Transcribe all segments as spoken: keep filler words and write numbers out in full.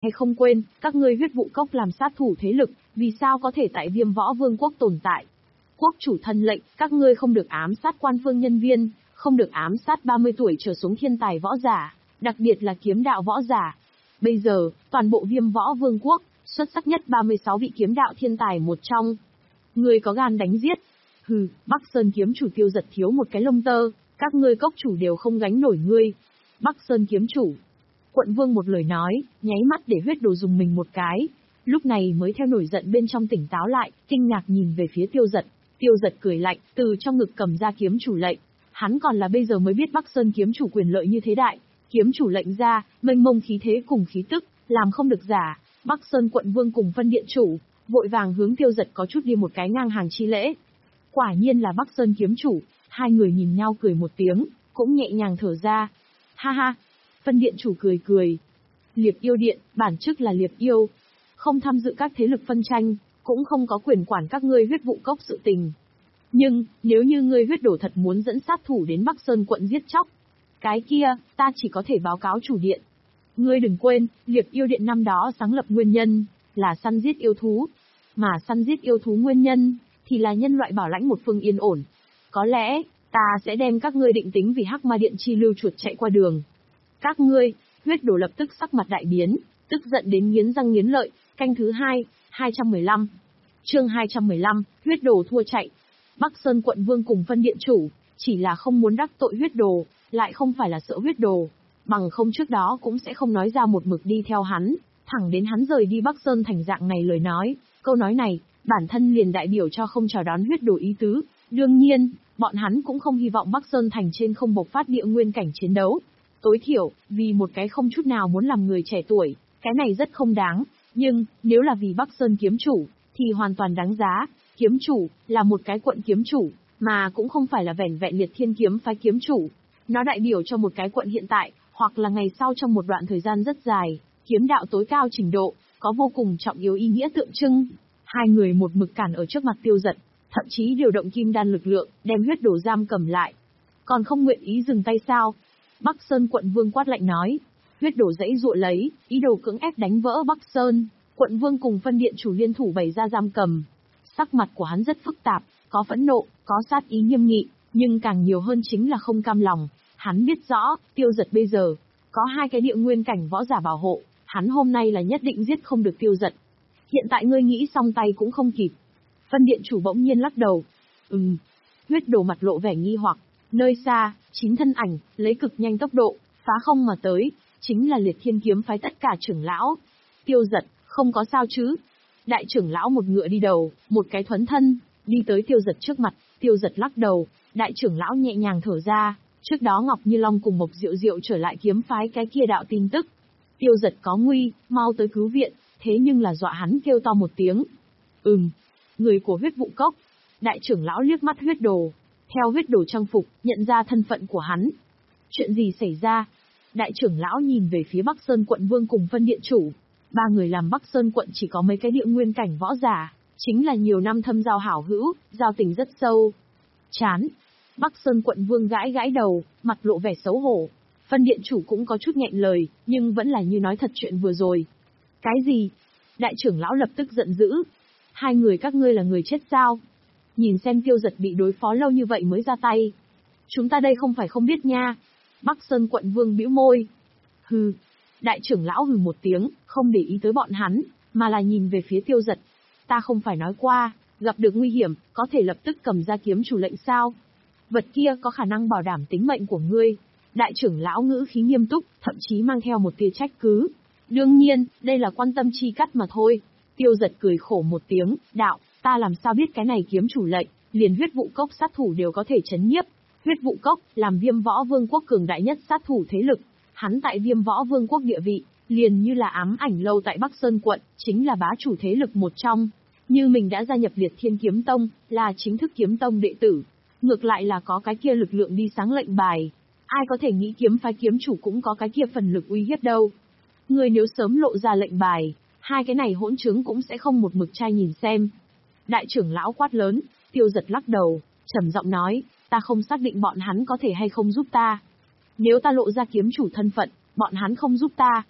hay không quên, các ngươi huyết vụ cốc làm sát thủ thế lực, vì sao có thể tại Viêm Võ Vương quốc tồn tại? Quốc chủ thân lệnh, các ngươi không được ám sát quan phương nhân viên, không được ám sát ba mươi tuổi trở xuống thiên tài võ giả, đặc biệt là kiếm đạo võ giả. Bây giờ, toàn bộ Viêm Võ Vương quốc, xuất sắc nhất ba mươi sáu vị kiếm đạo thiên tài một trong. Ngươi có gan đánh giết? Hừ, Bắc Sơn kiếm chủ Tiêu Giật thiếu một cái lông tơ, các ngươi cốc chủ đều không gánh nổi ngươi. Bắc Sơn kiếm chủ. Quận Vương một lời nói, nháy mắt để huyết đồ dùng mình một cái. Lúc này mới theo nổi giận bên trong tỉnh táo lại, kinh ngạc nhìn về phía Tiêu Giật. Tiêu Giật cười lạnh, từ trong ngực cầm ra kiếm chủ lệnh. Hắn còn là bây giờ mới biết Bắc Sơn kiếm chủ quyền lợi như thế đại. Kiếm chủ lệnh ra, mênh mông khí thế cùng khí tức, làm không được giả. Bắc Sơn quận vương cùng phân điện chủ, vội vàng hướng Tiêu Giật có chút đi một cái ngang hàng chi lễ. Quả nhiên là Bắc Sơn kiếm chủ, hai người nhìn nhau cười một tiếng, cũng nhẹ nhàng thở ra. Ha ha, phân điện chủ cười cười. Liệp yêu điện, bản chức là liệp yêu. Không tham dự các thế lực phân tranh, cũng không có quyền quản các ngươi huyết vụ cốc sự tình. Nhưng, nếu như ngươi huyết đổ thật muốn dẫn sát thủ đến Bắc Sơn quận giết chóc, cái kia, ta chỉ có thể báo cáo chủ điện. Ngươi đừng quên, liệp yêu điện năm đó sáng lập nguyên nhân, là săn giết yêu thú. Mà săn giết yêu thú nguyên nhân, thì là nhân loại bảo lãnh một phương yên ổn. Có lẽ, ta sẽ đem các ngươi định tính vì hắc ma điện chi lưu chuột chạy qua đường. Các ngươi, huyết đổ lập tức sắc mặt đại biến, tức giận đến nghiến răng nghiến lợi, canh thứ hai, hai trăm mười lăm. Chương hai trăm mười lăm, huyết đồ thua chạy. Bắc Sơn quận vương cùng phân điện chủ, chỉ là không muốn đắc tội huyết đồ, lại không phải là sợ huyết đồ. Bằng không trước đó cũng sẽ không nói ra một mực đi theo hắn, thẳng đến hắn rời đi Bắc Sơn thành dạng này lời nói. Câu nói này, bản thân liền đại biểu cho không chào đón huyết đồ ý tứ. Đương nhiên, bọn hắn cũng không hy vọng Bắc Sơn thành trên không bộc phát địa nguyên cảnh chiến đấu. Tối thiểu, vì một cái không chút nào muốn làm người trẻ tuổi, cái này rất không đáng. Nhưng, nếu là vì Bắc Sơn kiếm chủ, thì hoàn toàn đáng giá. Kiếm chủ, là một cái quận kiếm chủ, mà cũng không phải là vẻn vẹn liệt thiên kiếm phái kiếm chủ. Nó đại biểu cho một cái quận hiện tại, hoặc là ngày sau trong một đoạn thời gian rất dài, kiếm đạo tối cao trình độ, có vô cùng trọng yếu ý nghĩa tượng trưng. Hai người một mực cản ở trước mặt Tiêu Giật, thậm chí điều động kim đan lực lượng, đem huyết đồ giam cầm lại. Còn không nguyện ý dừng tay sao? Bắc Sơn quận vương quát lạnh nói. Huyết đổ dãy dụa lấy, ý đồ cưỡng ép đánh vỡ Bắc Sơn. Quận vương cùng phân điện chủ liên thủ bày ra giam cầm. Sắc mặt của hắn rất phức tạp, có phẫn nộ, có sát ý nghiêm nghị, nhưng càng nhiều hơn chính là không cam lòng. Hắn biết rõ, Tiêu Giật bây giờ, có hai cái địa nguyên cảnh võ giả bảo hộ, hắn hôm nay là nhất định giết không được Tiêu Giật. Hiện tại ngươi nghĩ xong tay cũng không kịp. Phân điện chủ bỗng nhiên lắc đầu. Ừm. Huyết đồ mặt lộ vẻ nghi hoặc, nơi xa, chín thân ảnh, lấy cực nhanh tốc độ, phá không mà tới, chính là liệt thiên kiếm phái tất cả trưởng lão. Tiêu Giật, không có sao chứ? Đại trưởng lão một ngựa đi đầu, một cái thuấn thân, đi tới Tiêu Giật trước mặt. Tiêu Giật lắc đầu, đại trưởng lão nhẹ nhàng thở ra, trước đó Ngọc Như Long cùng Mộc Diệu Diệu trở lại kiếm phái cái kia đạo tin tức. Tiêu Giật có nguy, mau tới cứu viện, thế nhưng là dọa hắn kêu to một tiếng. Ừm, người của huyết vụ cốc. Đại trưởng lão liếc mắt huyết đồ, theo huyết đồ trang phục, nhận ra thân phận của hắn. Chuyện gì xảy ra? Đại trưởng lão nhìn về phía Bắc Sơn quận vương cùng phân điện chủ. Ba người làm Bắc Sơn quận chỉ có mấy cái địa nguyên cảnh võ giả, chính là nhiều năm thâm giao hảo hữu, giao tình rất sâu. Chán. Bắc Sơn quận vương gãi gãi đầu, mặt lộ vẻ xấu hổ. Phân điện chủ cũng có chút nghẹn lời, nhưng vẫn là như nói thật chuyện vừa rồi. Cái gì? Đại trưởng lão lập tức giận dữ. Hai người các ngươi là người chết sao? Nhìn xem Tiêu Giật bị đối phó lâu như vậy mới ra tay. Chúng ta đây không phải không biết nha. Bắc Sơn quận vương bĩu môi. Hừ. Đại trưởng lão hừ một tiếng, không để ý tới bọn hắn, mà là nhìn về phía Tiêu Giật. Ta không phải nói qua, gặp được nguy hiểm, có thể lập tức cầm ra kiếm chủ lệnh sao? Vật kia có khả năng bảo đảm tính mệnh của ngươi. Đại trưởng lão ngữ khí nghiêm túc, thậm chí mang theo một tia trách cứ. Đương nhiên, đây là quan tâm chi cắt mà thôi. Tiêu Giật cười khổ một tiếng, đạo, ta làm sao biết cái này kiếm chủ lệnh, liền huyết vụ cốc sát thủ đều có thể chấn nhiếp. Huyết vụ cốc, làm Viêm Võ Vương quốc cường đại nhất sát thủ thế lực. Hắn tại Viêm Võ Vương quốc địa vị, liền như là ám ảnh lâu tại Bắc Sơn quận, chính là bá chủ thế lực một trong. Như mình đã gia nhập Liệt Thiên Kiếm Tông, là chính thức kiếm tông đệ tử. Ngược lại là có cái kia lực lượng đi sáng lệnh bài. Ai có thể nghĩ kiếm phái kiếm chủ cũng có cái kia phần lực uy hiếp đâu. Người nếu sớm lộ ra lệnh bài, hai cái này hỗn trứng cũng sẽ không một mực trai nhìn xem. Đại trưởng lão quát lớn. Tiêu Giật lắc đầu, trầm giọng nói, ta không xác định bọn hắn có thể hay không giúp ta. Nếu ta lộ ra kiếm chủ thân phận, bọn hắn không giúp ta.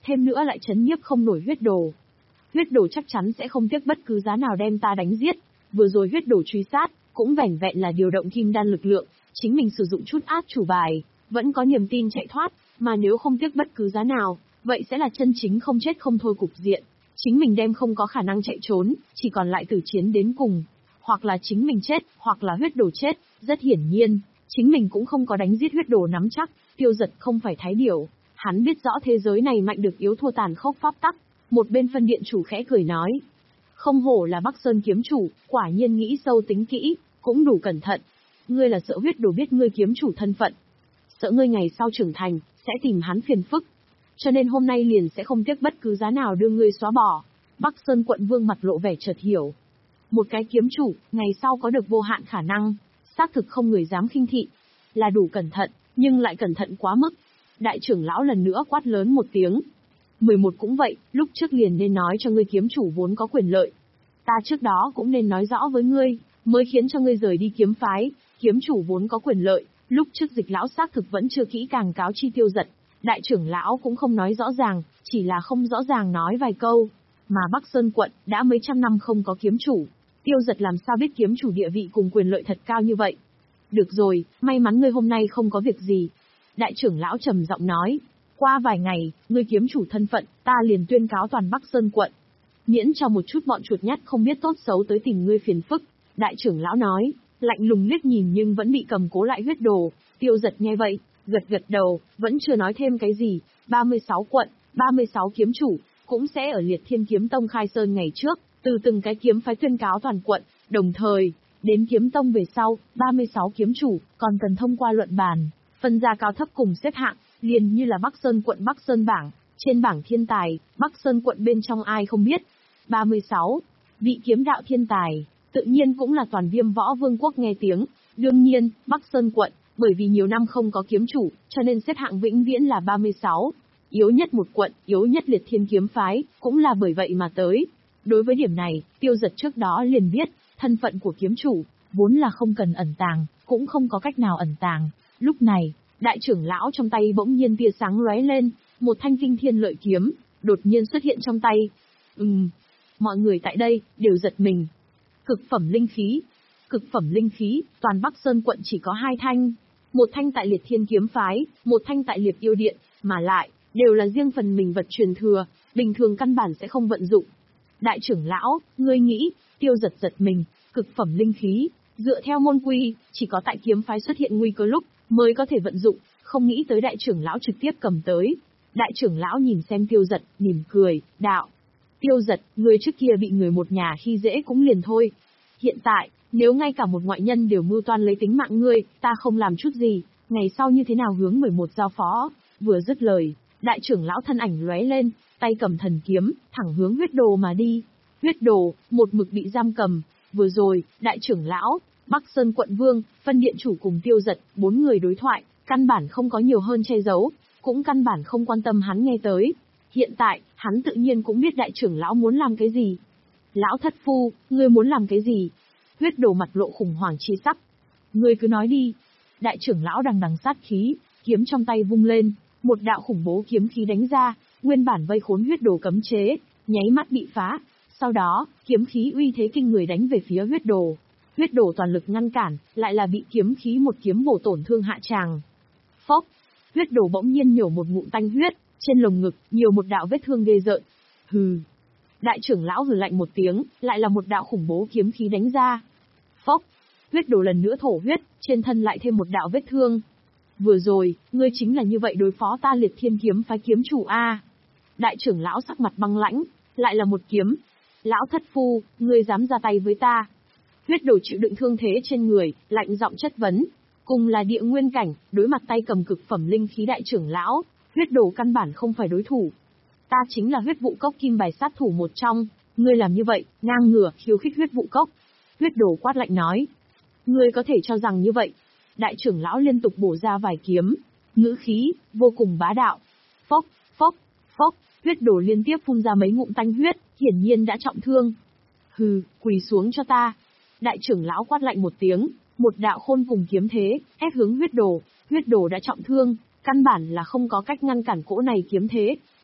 thêm nữa lại chấn nhiếp không nổi huyết đồ. Huyết đồ chắc chắn sẽ không tiếc bất cứ giá nào đem ta đánh giết, vừa rồi huyết đồ truy sát, cũng vẻn vẹn là điều động kim đan lực lượng, chính mình sử dụng chút át chủ bài, vẫn có niềm tin chạy thoát, mà nếu không tiếc bất cứ giá nào, vậy sẽ là chân chính không chết không thôi cục diện. Chính mình đem không có khả năng chạy trốn, chỉ còn lại tử chiến đến cùng. Hoặc là chính mình chết, hoặc là huyết đồ chết, rất hiển nhiên, chính mình cũng không có đánh giết huyết đồ nắm chắc, Tiêu Giật không phải thái điểu, hắn biết rõ thế giới này mạnh được yếu thua tàn khốc pháp tắc. Một bên phân điện chủ khẽ cười nói, không hổ là Bắc Sơn kiếm chủ, quả nhiên nghĩ sâu tính kỹ, cũng đủ cẩn thận. Ngươi là sợ huyết đồ biết ngươi kiếm chủ thân phận, sợ ngươi ngày sau trưởng thành, sẽ tìm hắn phiền phức. Cho nên hôm nay liền sẽ không tiếc bất cứ giá nào đưa ngươi xóa bỏ. Bắc Sơn quận vương mặt lộ vẻ chợt hiểu. Một cái kiếm chủ, ngày sau có được vô hạn khả năng, xác thực không người dám khinh thị. Là đủ cẩn thận, nhưng lại cẩn thận quá mức. Đại trưởng lão lần nữa quát lớn một tiếng. mười một cũng vậy, lúc trước liền nên nói cho ngươi kiếm chủ vốn có quyền lợi. Ta trước đó cũng nên nói rõ với ngươi, mới khiến cho ngươi rời đi kiếm phái, kiếm chủ vốn có quyền lợi, lúc trước Dịch lão xác thực vẫn chưa kỹ càng cáo chi Tiêu Giật. Đại trưởng lão cũng không nói rõ ràng, chỉ là không rõ ràng nói vài câu. Mà Bắc Sơn quận, đã mấy trăm năm không có kiếm chủ. Tiêu Giật làm sao biết kiếm chủ địa vị cùng quyền lợi thật cao như vậy. Được rồi, may mắn ngươi hôm nay không có việc gì. Đại trưởng lão trầm giọng nói. Qua vài ngày, ngươi kiếm chủ thân phận, ta liền tuyên cáo toàn Bắc Sơn quận. Miễn cho một chút bọn chuột nhắt không biết tốt xấu tới tìm ngươi phiền phức. Đại trưởng lão nói, lạnh lùng liếc nhìn nhưng vẫn bị cầm cố lại huyết đồ. Tiêu Giật nghe vậy, gật gật đầu, vẫn chưa nói thêm cái gì. ba mươi sáu quận, ba mươi sáu kiếm chủ, cũng sẽ ở Liệt Thiên Kiếm Tông khai sơn ngày trước, từ từng cái kiếm phái tuyên cáo toàn quận, đồng thời, đến kiếm tông về sau, ba mươi sáu kiếm chủ, còn cần thông qua luận bàn, phân ra cao thấp cùng xếp hạng, liền như là Bắc Sơn quận Bắc Sơn bảng, trên bảng thiên tài, Bắc Sơn quận bên trong ai không biết. ba mươi sáu, vị kiếm đạo thiên tài, tự nhiên cũng là toàn Viêm Võ Vương quốc nghe tiếng, đương nhiên, Bắc Sơn quận, bởi vì nhiều năm không có kiếm chủ, cho nên xếp hạng vĩnh viễn là ba mươi sáu. Yếu nhất một quận, yếu nhất Liệt Thiên kiếm phái, cũng là bởi vậy mà tới. Đối với điểm này, Tiêu Giật trước đó liền biết, thân phận của kiếm chủ, vốn là không cần ẩn tàng, cũng không có cách nào ẩn tàng. Lúc này, đại trưởng lão trong tay bỗng nhiên tia sáng lóe lên, một thanh kinh thiên lợi kiếm, đột nhiên xuất hiện trong tay. Ừm, mọi người tại đây, đều giật mình. Cực phẩm linh khí. Cực phẩm linh khí, toàn Bắc Sơn quận chỉ có hai thanh. Một thanh tại Liệt Thiên kiếm phái, một thanh tại Liệt Yêu điện, mà lại, đều là riêng phần mình vật truyền thừa, bình thường căn bản sẽ không vận dụng. Đại trưởng lão, ngươi nghĩ, Tiêu Giật giật mình, cực phẩm linh khí, dựa theo môn quy, chỉ có tại kiếm phái xuất hiện nguy cơ lúc, mới có thể vận dụng, không nghĩ tới đại trưởng lão trực tiếp cầm tới. Đại trưởng lão nhìn xem Tiêu Giật, mỉm cười, đạo. Tiêu Giật, người trước kia bị người một nhà khi dễ cũng liền thôi. Hiện tại, nếu ngay cả một ngoại nhân đều mưu toan lấy tính mạng ngươi, ta không làm chút gì, ngày sau như thế nào hướng mười một giao phó. Vừa dứt lời, đại trưởng lão thân ảnh lóe lên, tay cầm thần kiếm, thẳng hướng huyết đồ mà đi. Huyết đồ, một mực bị giam cầm. Vừa rồi, đại trưởng lão, Bắc Sơn quận vương, phân điện chủ cùng Tiêu Giật, bốn người đối thoại, căn bản không có nhiều hơn che giấu, cũng căn bản không quan tâm hắn nghe tới. Hiện tại, hắn tự nhiên cũng biết đại trưởng lão muốn làm cái gì. Lão thất phu, ngươi muốn làm cái gì? Huyết đồ mặt lộ khủng hoảng chi sắc. Ngươi cứ nói đi. Đại trưởng lão đằng đằng sát khí, kiếm trong tay vung lên, một đạo khủng bố kiếm khí đánh ra, nguyên bản vây khốn huyết đồ cấm chế, nháy mắt bị phá. Sau đó, kiếm khí uy thế kinh người đánh về phía huyết đồ. Huyết đồ toàn lực ngăn cản, lại là bị kiếm khí một kiếm bổ tổn thương hạ tràng. Phốc, huyết đồ bỗng nhiên nhổ một ngụm tanh huyết, trên lồng ngực, nhiều một đạo vết thương ghê rợn. Hừ. Đại trưởng lão hừ lạnh một tiếng, lại là một đạo khủng bố kiếm khí đánh ra. Phốc, huyết đồ lần nữa thổ huyết, trên thân lại thêm một đạo vết thương. Vừa rồi, ngươi chính là như vậy đối phó ta Liệt Thiên kiếm phái kiếm chủ a? Đại trưởng lão sắc mặt băng lãnh, lại là một kiếm. Lão thất phu, ngươi dám ra tay với ta? Huyết đồ chịu đựng thương thế trên người, lạnh giọng chất vấn. Cùng là địa nguyên cảnh, đối mặt tay cầm cực phẩm linh khí đại trưởng lão, huyết đồ căn bản không phải đối thủ. Ta chính là huyết vụ cốc kim bài sát thủ một trong, ngươi làm như vậy, ngang ngửa, khiêu khích huyết vụ cốc. Huyết đồ quát lạnh nói. Ngươi có thể cho rằng như vậy. Đại trưởng lão liên tục bổ ra vài kiếm, ngữ khí, vô cùng bá đạo. Phốc, phốc, phốc, huyết đồ liên tiếp phun ra mấy ngụm tanh huyết, hiển nhiên đã trọng thương. Hừ, quỳ xuống cho ta. Đại trưởng lão quát lạnh một tiếng, một đạo khôn cùng kiếm thế, ép hướng huyết đồ, huyết đồ đã trọng thương, căn bản là không có cách ngăn cản cỗ này kiếm thế,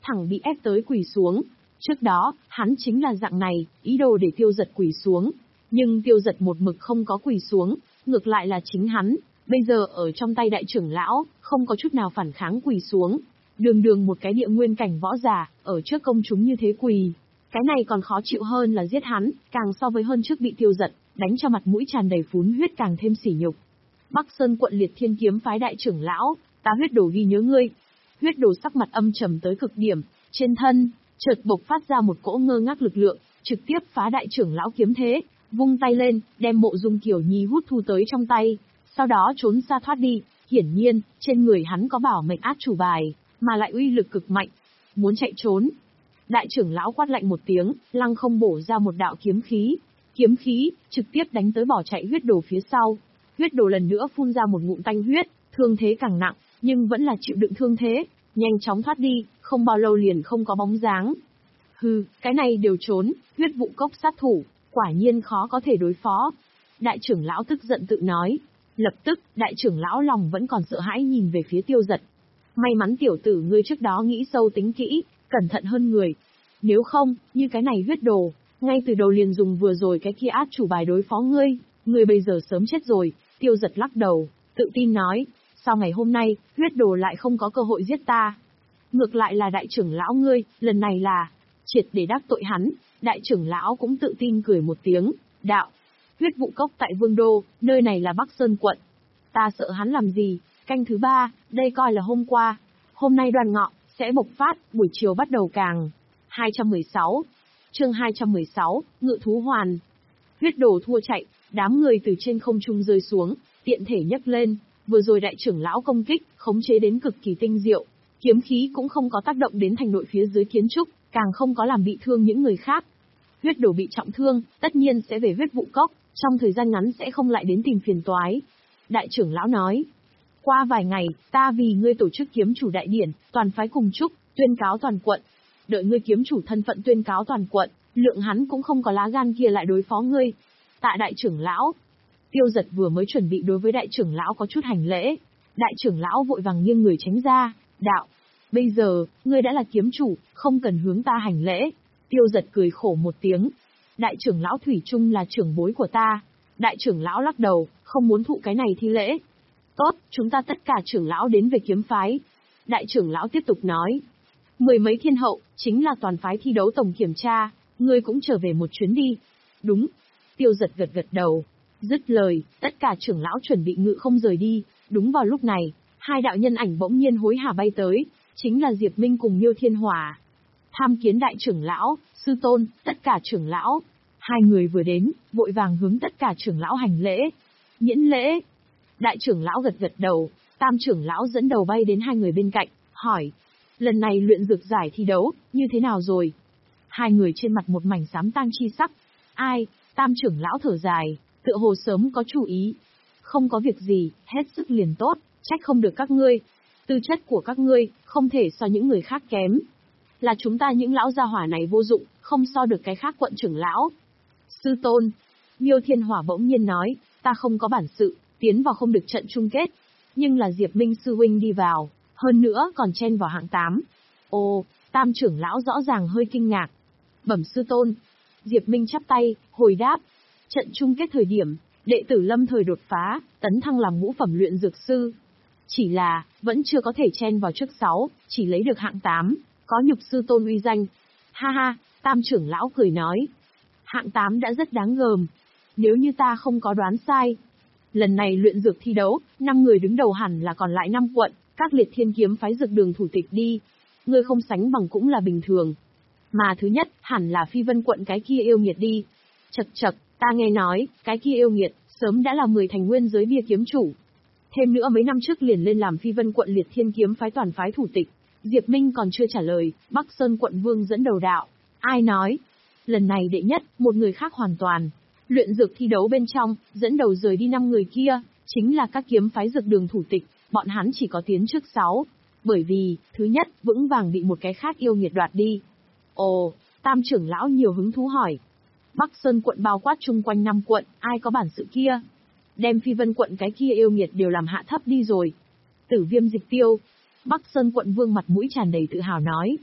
thẳng bị ép tới quỳ xuống. Trước đó, hắn chính là dạng này, ý đồ để Tiêu Dật quỳ xuống. Nhưng Tiêu Dật một mực không có quỳ xuống, ngược lại là chính hắn, bây giờ ở trong tay đại trưởng lão, không có chút nào phản kháng quỳ xuống. Đường đường một cái địa nguyên cảnh võ giả, ở trước công chúng như thế quỳ. Cái này còn khó chịu hơn là giết hắn, càng so với hơn trước bị Tiêu Dật đánh cho mặt mũi tràn đầy phún huyết càng thêm sỉ nhục. Bắc Sơn quận Liệt Thiên kiếm phái đại trưởng lão, ta Huyết Đồ ghi nhớ ngươi. Huyết Đồ sắc mặt âm trầm tới cực điểm, trên thân chợt bộc phát ra một cỗ ngơ ngác lực lượng, trực tiếp phá đại trưởng lão kiếm thế, vung tay lên, đem Mộ Dung Kiều Nhi hút thu tới trong tay, sau đó trốn xa thoát đi. Hiển nhiên, trên người hắn có bảo mệnh át chủ bài, mà lại uy lực cực mạnh. Muốn chạy trốn? Đại trưởng lão quát lạnh một tiếng, lăng không bổ ra một đạo kiếm khí. Kiếm khí trực tiếp đánh tới bỏ chạy Huyết Đồ phía sau. Huyết Đồ lần nữa phun ra một ngụm tanh huyết, thương thế càng nặng, nhưng vẫn là chịu đựng thương thế, nhanh chóng thoát đi, không bao lâu liền không có bóng dáng. Hừ, cái này đều trốn, huyết vụ cốc sát thủ, quả nhiên khó có thể đối phó. Đại trưởng lão tức giận tự nói. Lập tức, đại trưởng lão lòng vẫn còn sợ hãi nhìn về phía Tiêu Dật. May mắn tiểu tử ngươi trước đó nghĩ sâu tính kỹ, cẩn thận hơn người. Nếu không, như cái này Huyết Đồ, ngay từ đầu liền dùng vừa rồi cái kia át chủ bài đối phó ngươi, ngươi bây giờ sớm chết rồi. Tiêu Dật lắc đầu, tự tin nói, sau ngày hôm nay, Huyết Đồ lại không có cơ hội giết ta. Ngược lại là đại trưởng lão ngươi, lần này là triệt để đắc tội hắn. Đại trưởng lão cũng tự tin cười một tiếng, đạo, huyết vụ cốc tại Vương Đô, nơi này là Bắc Sơn quận. Ta sợ hắn làm gì? Canh thứ ba, đây coi là hôm qua. Hôm nay đoàn ngọ, sẽ bộc phát, buổi chiều bắt đầu càng. hai trăm mười sáu chương hai trăm mười sáu, Ngự Thú Hoàn. Huyết Đồ thua chạy, đám người từ trên không trung rơi xuống, tiện thể nhấc lên. Vừa rồi đại trưởng lão công kích, khống chế đến cực kỳ tinh diệu. Kiếm khí cũng không có tác động đến thành nội phía dưới kiến trúc, càng không có làm bị thương những người khác. Huyết Đồ bị trọng thương, tất nhiên sẽ về huyết vụ cốc, trong thời gian ngắn sẽ không lại đến tìm phiền toái. Đại trưởng lão nói, qua vài ngày, ta vì ngươi tổ chức kiếm chủ đại điển, toàn phái cùng chúc, tuyên cáo toàn quận. Đợi ngươi kiếm chủ thân phận tuyên cáo toàn quận, lượng hắn cũng không có lá gan kia lại đối phó ngươi. Tạ đại trưởng lão. Tiêu Dật vừa mới chuẩn bị đối với đại trưởng lão có chút hành lễ. Đại trưởng lão vội vàng nghiêng người tránh ra, đạo, bây giờ, ngươi đã là kiếm chủ, không cần hướng ta hành lễ. Tiêu Dật cười khổ một tiếng. Đại trưởng lão thủy chung là trưởng bối của ta. Đại trưởng lão lắc đầu, không muốn thụ cái này thi lễ. Tốt, chúng ta tất cả trưởng lão đến về kiếm phái. Đại trưởng lão tiếp tục nói. Mười mấy thiên hậu, chính là toàn phái thi đấu tổng kiểm tra, ngươi cũng trở về một chuyến đi. Đúng. Tiêu Dật gật gật đầu. Dứt lời, tất cả trưởng lão chuẩn bị ngự không rời đi. Đúng vào lúc này, hai đạo nhân ảnh bỗng nhiên hối hả bay tới, chính là Diệp Minh cùng Miêu Thiên Hỏa. Tham kiến đại trưởng lão, sư tôn, tất cả trưởng lão. Hai người vừa đến, vội vàng hướng tất cả trưởng lão hành lễ. Miễn lễ. Đại trưởng lão gật gật đầu, tam trưởng lão dẫn đầu bay đến hai người bên cạnh, hỏi. Lần này luyện dược giải thi đấu, như thế nào rồi? Hai người trên mặt một mảnh xám tang chi sắc. Ai? Tam trưởng lão thở dài, tựa hồ sớm có chú ý. Không có việc gì, hết sức liền tốt, trách không được các ngươi. Tư chất của các ngươi, không thể so những người khác kém. Là chúng ta những lão gia hỏa này vô dụng, không so được cái khác quận trưởng lão. Sư tôn. Miêu Thiên Hỏa bỗng nhiên nói, ta không có bản sự, tiến vào không được trận chung kết. Nhưng là Diệp Minh sư huynh đi vào, hơn nữa còn chen vào hạng tám. Ồ, tam trưởng lão rõ ràng hơi kinh ngạc. Bẩm sư tôn. Diệp Minh chắp tay, hồi đáp. Trận chung kết thời điểm, đệ tử lâm thời đột phá, tấn thăng làm ngũ phẩm luyện dược sư. Chỉ là, vẫn chưa có thể chen vào trước sáu, chỉ lấy được hạng tám, có nhục sư tôn uy danh. Ha ha, tam trưởng lão cười nói. Hạng tám đã rất đáng gờm. Nếu như ta không có đoán sai, lần này luyện dược thi đấu, năm người đứng đầu hẳn là còn lại năm quận, các liệt thiên kiếm phái dược đường thủ tịch đi. Ngươi không sánh bằng cũng là bình thường. Mà thứ nhất, hẳn là Phi Vân quận cái kia yêu nghiệt đi. Chật chật, ta nghe nói, cái kia yêu nghiệt, sớm đã là mười thành nguyên giới bia kiếm chủ. Thêm nữa mấy năm trước liền lên làm Phi Vân quận liệt thiên kiếm phái toàn phái thủ tịch. Diệp Minh còn chưa trả lời, Bắc Sơn quận vương dẫn đầu đạo. Ai nói? Lần này đệ nhất, một người khác hoàn toàn. Luyện dược thi đấu bên trong, dẫn đầu rời đi năm người kia, chính là các kiếm phái dược đường thủ tịch, bọn hắn chỉ có tiến trước sáu. Bởi vì, thứ nhất, vững vàng bị một cái khác yêu nghiệt đoạt đi. Ồ, tam trưởng lão nhiều hứng thú hỏi. Bắc Sơn quận bao quát chung quanh năm quận, ai có bản sự kia? Đem Phi Vân quận cái kia yêu nghiệt đều làm hạ thấp đi rồi. Tử Viêm Dịch Tiêu. Bắc Sơn quận vương mặt mũi tràn đầy tự hào nói.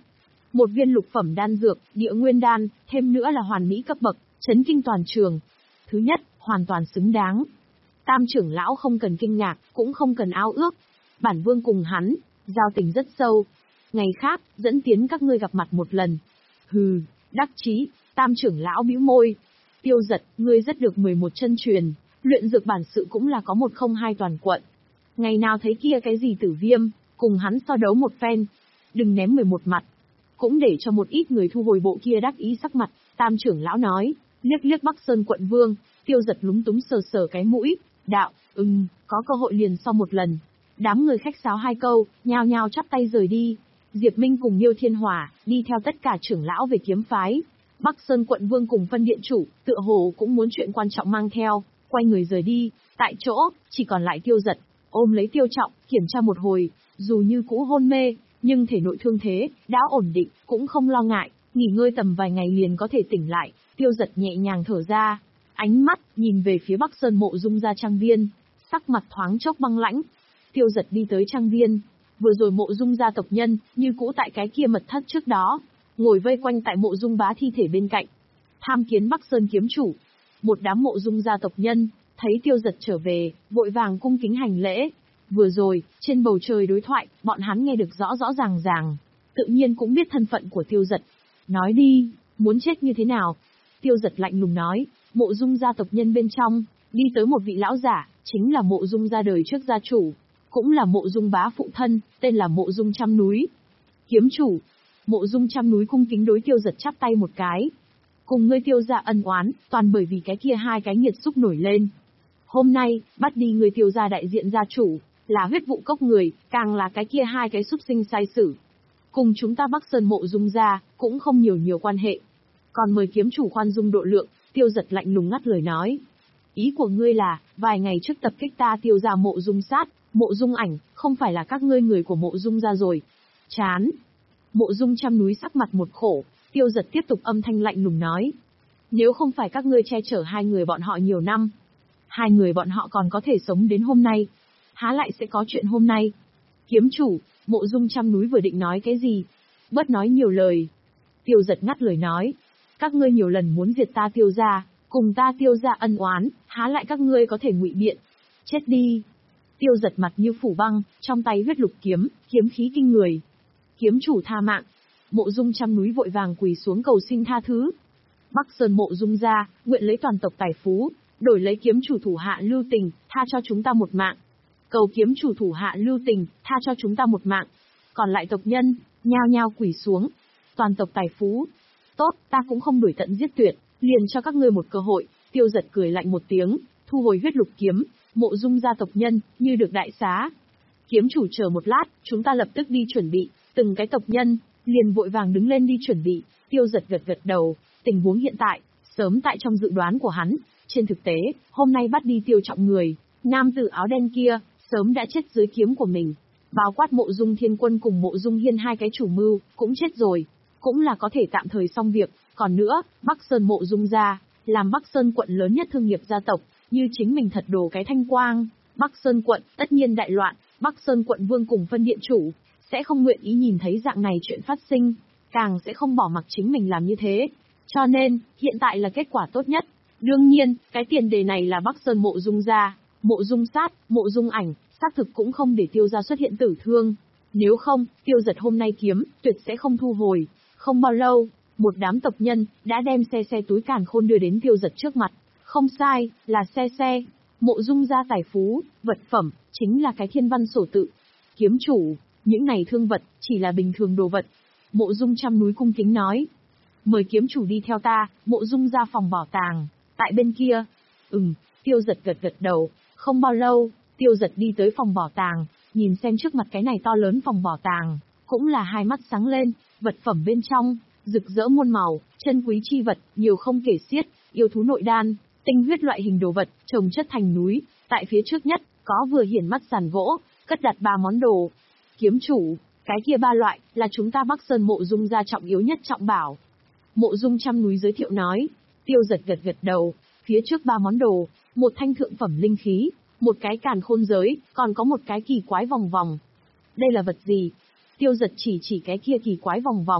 Một viên lục phẩm đan dược, địa nguyên đan, thêm nữa là hoàn mỹ cấp bậc, chấn kinh toàn trường. Thứ nhất, hoàn toàn xứng đáng. Tam trưởng lão không cần kinh ngạc, cũng không cần ao ước. Bản vương cùng hắn, giao tình rất sâu. Ngày khác, dẫn tiến các ngươi gặp mặt một lần. Hừ, đắc chí, tam trưởng lão bĩu môi. Tiêu Giật, ngươi rất được mười một chân truyền, luyện dược bản sự cũng là có một không hai toàn quận. Ngày nào thấy kia cái gì Tử Viêm, cùng hắn so đấu một phen. Đừng ném mười một mặt. Cũng để cho một ít người thu hồi bộ kia đắc ý sắc mặt, tam trưởng lão nói, liếc liếc Bắc Sơn quận vương. Tiêu Giật lúng túng sờ sờ cái mũi, đạo, ừm, có cơ hội liền sau một lần. Đám người khách sáo hai câu, nhao nhao chắp tay rời đi. Diệp Minh cùng Nhiêu Thiên Hỏa, đi theo tất cả trưởng lão về kiếm phái. Bắc Sơn quận vương cùng phân điện chủ, tựa hồ cũng muốn chuyện quan trọng mang theo, quay người rời đi. Tại chỗ, chỉ còn lại Tiêu Giật, ôm lấy Tiêu Trọng, kiểm tra một hồi, dù như cũ hôn mê, nhưng thể nội thương thế, đã ổn định, cũng không lo ngại, nghỉ ngơi tầm vài ngày liền có thể tỉnh lại. Tiêu Giật nhẹ nhàng thở ra, ánh mắt, nhìn về phía Bắc Sơn mộ dung gia trang viên, sắc mặt thoáng chốc băng lãnh. Tiêu Giật đi tới trang viên, vừa rồi mộ dung gia tộc nhân, như cũ tại cái kia mật thất trước đó, ngồi vây quanh tại mộ dung bá thi thể bên cạnh. Tham kiến Bắc Sơn kiếm chủ. Một đám mộ dung gia tộc nhân, thấy Tiêu Giật trở về, vội vàng cung kính hành lễ. Vừa rồi, trên bầu trời đối thoại, bọn hắn nghe được rõ rõ ràng ràng, tự nhiên cũng biết thân phận của Tiêu Giật. Nói đi, muốn chết như thế nào? Tiêu Giật lạnh lùng nói, mộ dung gia tộc nhân bên trong, đi tới một vị lão giả, chính là mộ dung gia đời trước gia chủ, cũng là mộ dung bá phụ thân, tên là mộ dung trăm núi. Kiếm chủ, mộ dung trăm núi cung kính đối Tiêu Giật chắp tay một cái. Cùng ngươi Tiêu gia ân oán, toàn bởi vì cái kia hai cái nghiệt xúc nổi lên. Hôm nay, bắt đi người Tiêu gia đại diện gia chủ, là huyết vụ cốc người, càng là cái kia hai cái xúc sinh sai sử. Cùng chúng ta Bắc Sơn mộ dung gia, cũng không nhiều nhiều quan hệ. Còn mời kiếm chủ khoan dung độ lượng. Tiêu Giật lạnh lùng ngắt lời nói. Ý của ngươi là, vài ngày trước tập kích ta Tiêu gia mộ dung sát, mộ dung ảnh, không phải là các ngươi người của mộ dung gia rồi. Chán. Mộ dung trăm núi sắc mặt một khổ, Tiêu Giật tiếp tục âm thanh lạnh lùng nói. Nếu không phải các ngươi che chở hai người bọn họ nhiều năm, hai người bọn họ còn có thể sống đến hôm nay, há lại sẽ có chuyện hôm nay. Kiếm chủ, mộ dung trăm núi vừa định nói cái gì? Bớt nói nhiều lời. Tiêu Giật ngắt lời nói. Các ngươi nhiều lần muốn diệt ta Tiêu gia, cùng ta Tiêu gia ân oán, há lại các ngươi có thể ngụy biện. Chết đi. Tiêu Giật mặt như phủ băng, trong tay huyết lục kiếm, kiếm khí kinh người. Kiếm chủ tha mạng. Mộ dung trăm núi vội vàng quỳ xuống cầu xin tha thứ. Bắc Sơn mộ dung gia, nguyện lấy toàn tộc tài phú, đổi lấy kiếm chủ thủ hạ lưu tình, tha cho chúng ta một mạng. Cầu kiếm chủ thủ hạ lưu tình, tha cho chúng ta một mạng. Còn lại tộc nhân, nhao nhao quỳ xuống. Toàn tộc tài phú. Tốt, ta cũng không đuổi tận giết tuyệt, liền cho các ngươi một cơ hội. Tiêu Giật cười lạnh một tiếng, thu hồi huyết lục kiếm, mộ dung gia tộc nhân, như được đại xá. Kiếm chủ chờ một lát, chúng ta lập tức đi chuẩn bị. Từng cái tộc nhân, liền vội vàng đứng lên đi chuẩn bị. Tiêu Giật gật gật đầu, tình huống hiện tại, sớm tại trong dự đoán của hắn. Trên thực tế, hôm nay bắt đi Tiêu Trọng người, nam tử áo đen kia, sớm đã chết dưới kiếm của mình. Bao quát mộ dung thiên quân cùng mộ dung hiên hai cái chủ mưu, cũng chết rồi. Cũng là có thể tạm thời xong việc. Còn nữa, Bắc Sơn mộ dung gia, làm Bắc Sơn quận lớn nhất thương nghiệp gia tộc, như chính mình thật đồ cái thanh quang. Bắc Sơn quận, tất nhiên đại loạn, Bắc Sơn quận vương cùng phân điện chủ, sẽ không nguyện ý nhìn thấy dạng này chuyện phát sinh, càng sẽ không bỏ mặc chính mình làm như thế. Cho nên, hiện tại là kết quả tốt nhất. Đương nhiên, cái tiền đề này là Bắc Sơn mộ dung gia, mộ dung sát, mộ dung ảnh, xác thực cũng không để Tiêu gia xuất hiện tử thương. Nếu không, Tiêu Giật hôm nay kiếm, tuyệt sẽ không thu hồi. Không bao lâu, một đám tộc nhân, đã đem xe xe túi càn khôn đưa đến Tiêu Giật trước mặt. Không sai, là xe xe. Mộ dung gia tài phú, vật phẩm, chính là cái thiên văn sổ tự. Kiếm chủ, những này thương vật, chỉ là bình thường đồ vật. Mộ dung trăm núi cung kính nói. Mời kiếm chủ đi theo ta, mộ dung gia phòng bảo tàng, tại bên kia. Ừm, Tiêu Giật gật gật đầu. Không bao lâu, Tiêu Giật đi tới phòng bảo tàng, nhìn xem trước mặt cái này to lớn phòng bảo tàng, cũng là hai mắt sáng lên, vật phẩm bên trong, rực rỡ muôn màu, chân quý chi vật, nhiều không kể xiết, yêu thú nội đan, tinh huyết loại hình đồ vật, trồng chất thành núi, tại phía trước nhất, có vừa hiển mắt sàn gỗ, cất đặt ba món đồ. Kiếm chủ, cái kia ba loại, là chúng ta Bắc Sơn mộ dung gia trọng yếu nhất trọng bảo. Mộ dung trăm núi giới thiệu nói. Tiêu Giật gật gật đầu, phía trước ba món đồ, một thanh thượng phẩm linh khí, một cái càn khôn giới, còn có một cái kỳ quái vòng vòng. Đây là vật gì? Tiêu Giật chỉ chỉ cái kia kỳ quái vòng vòng.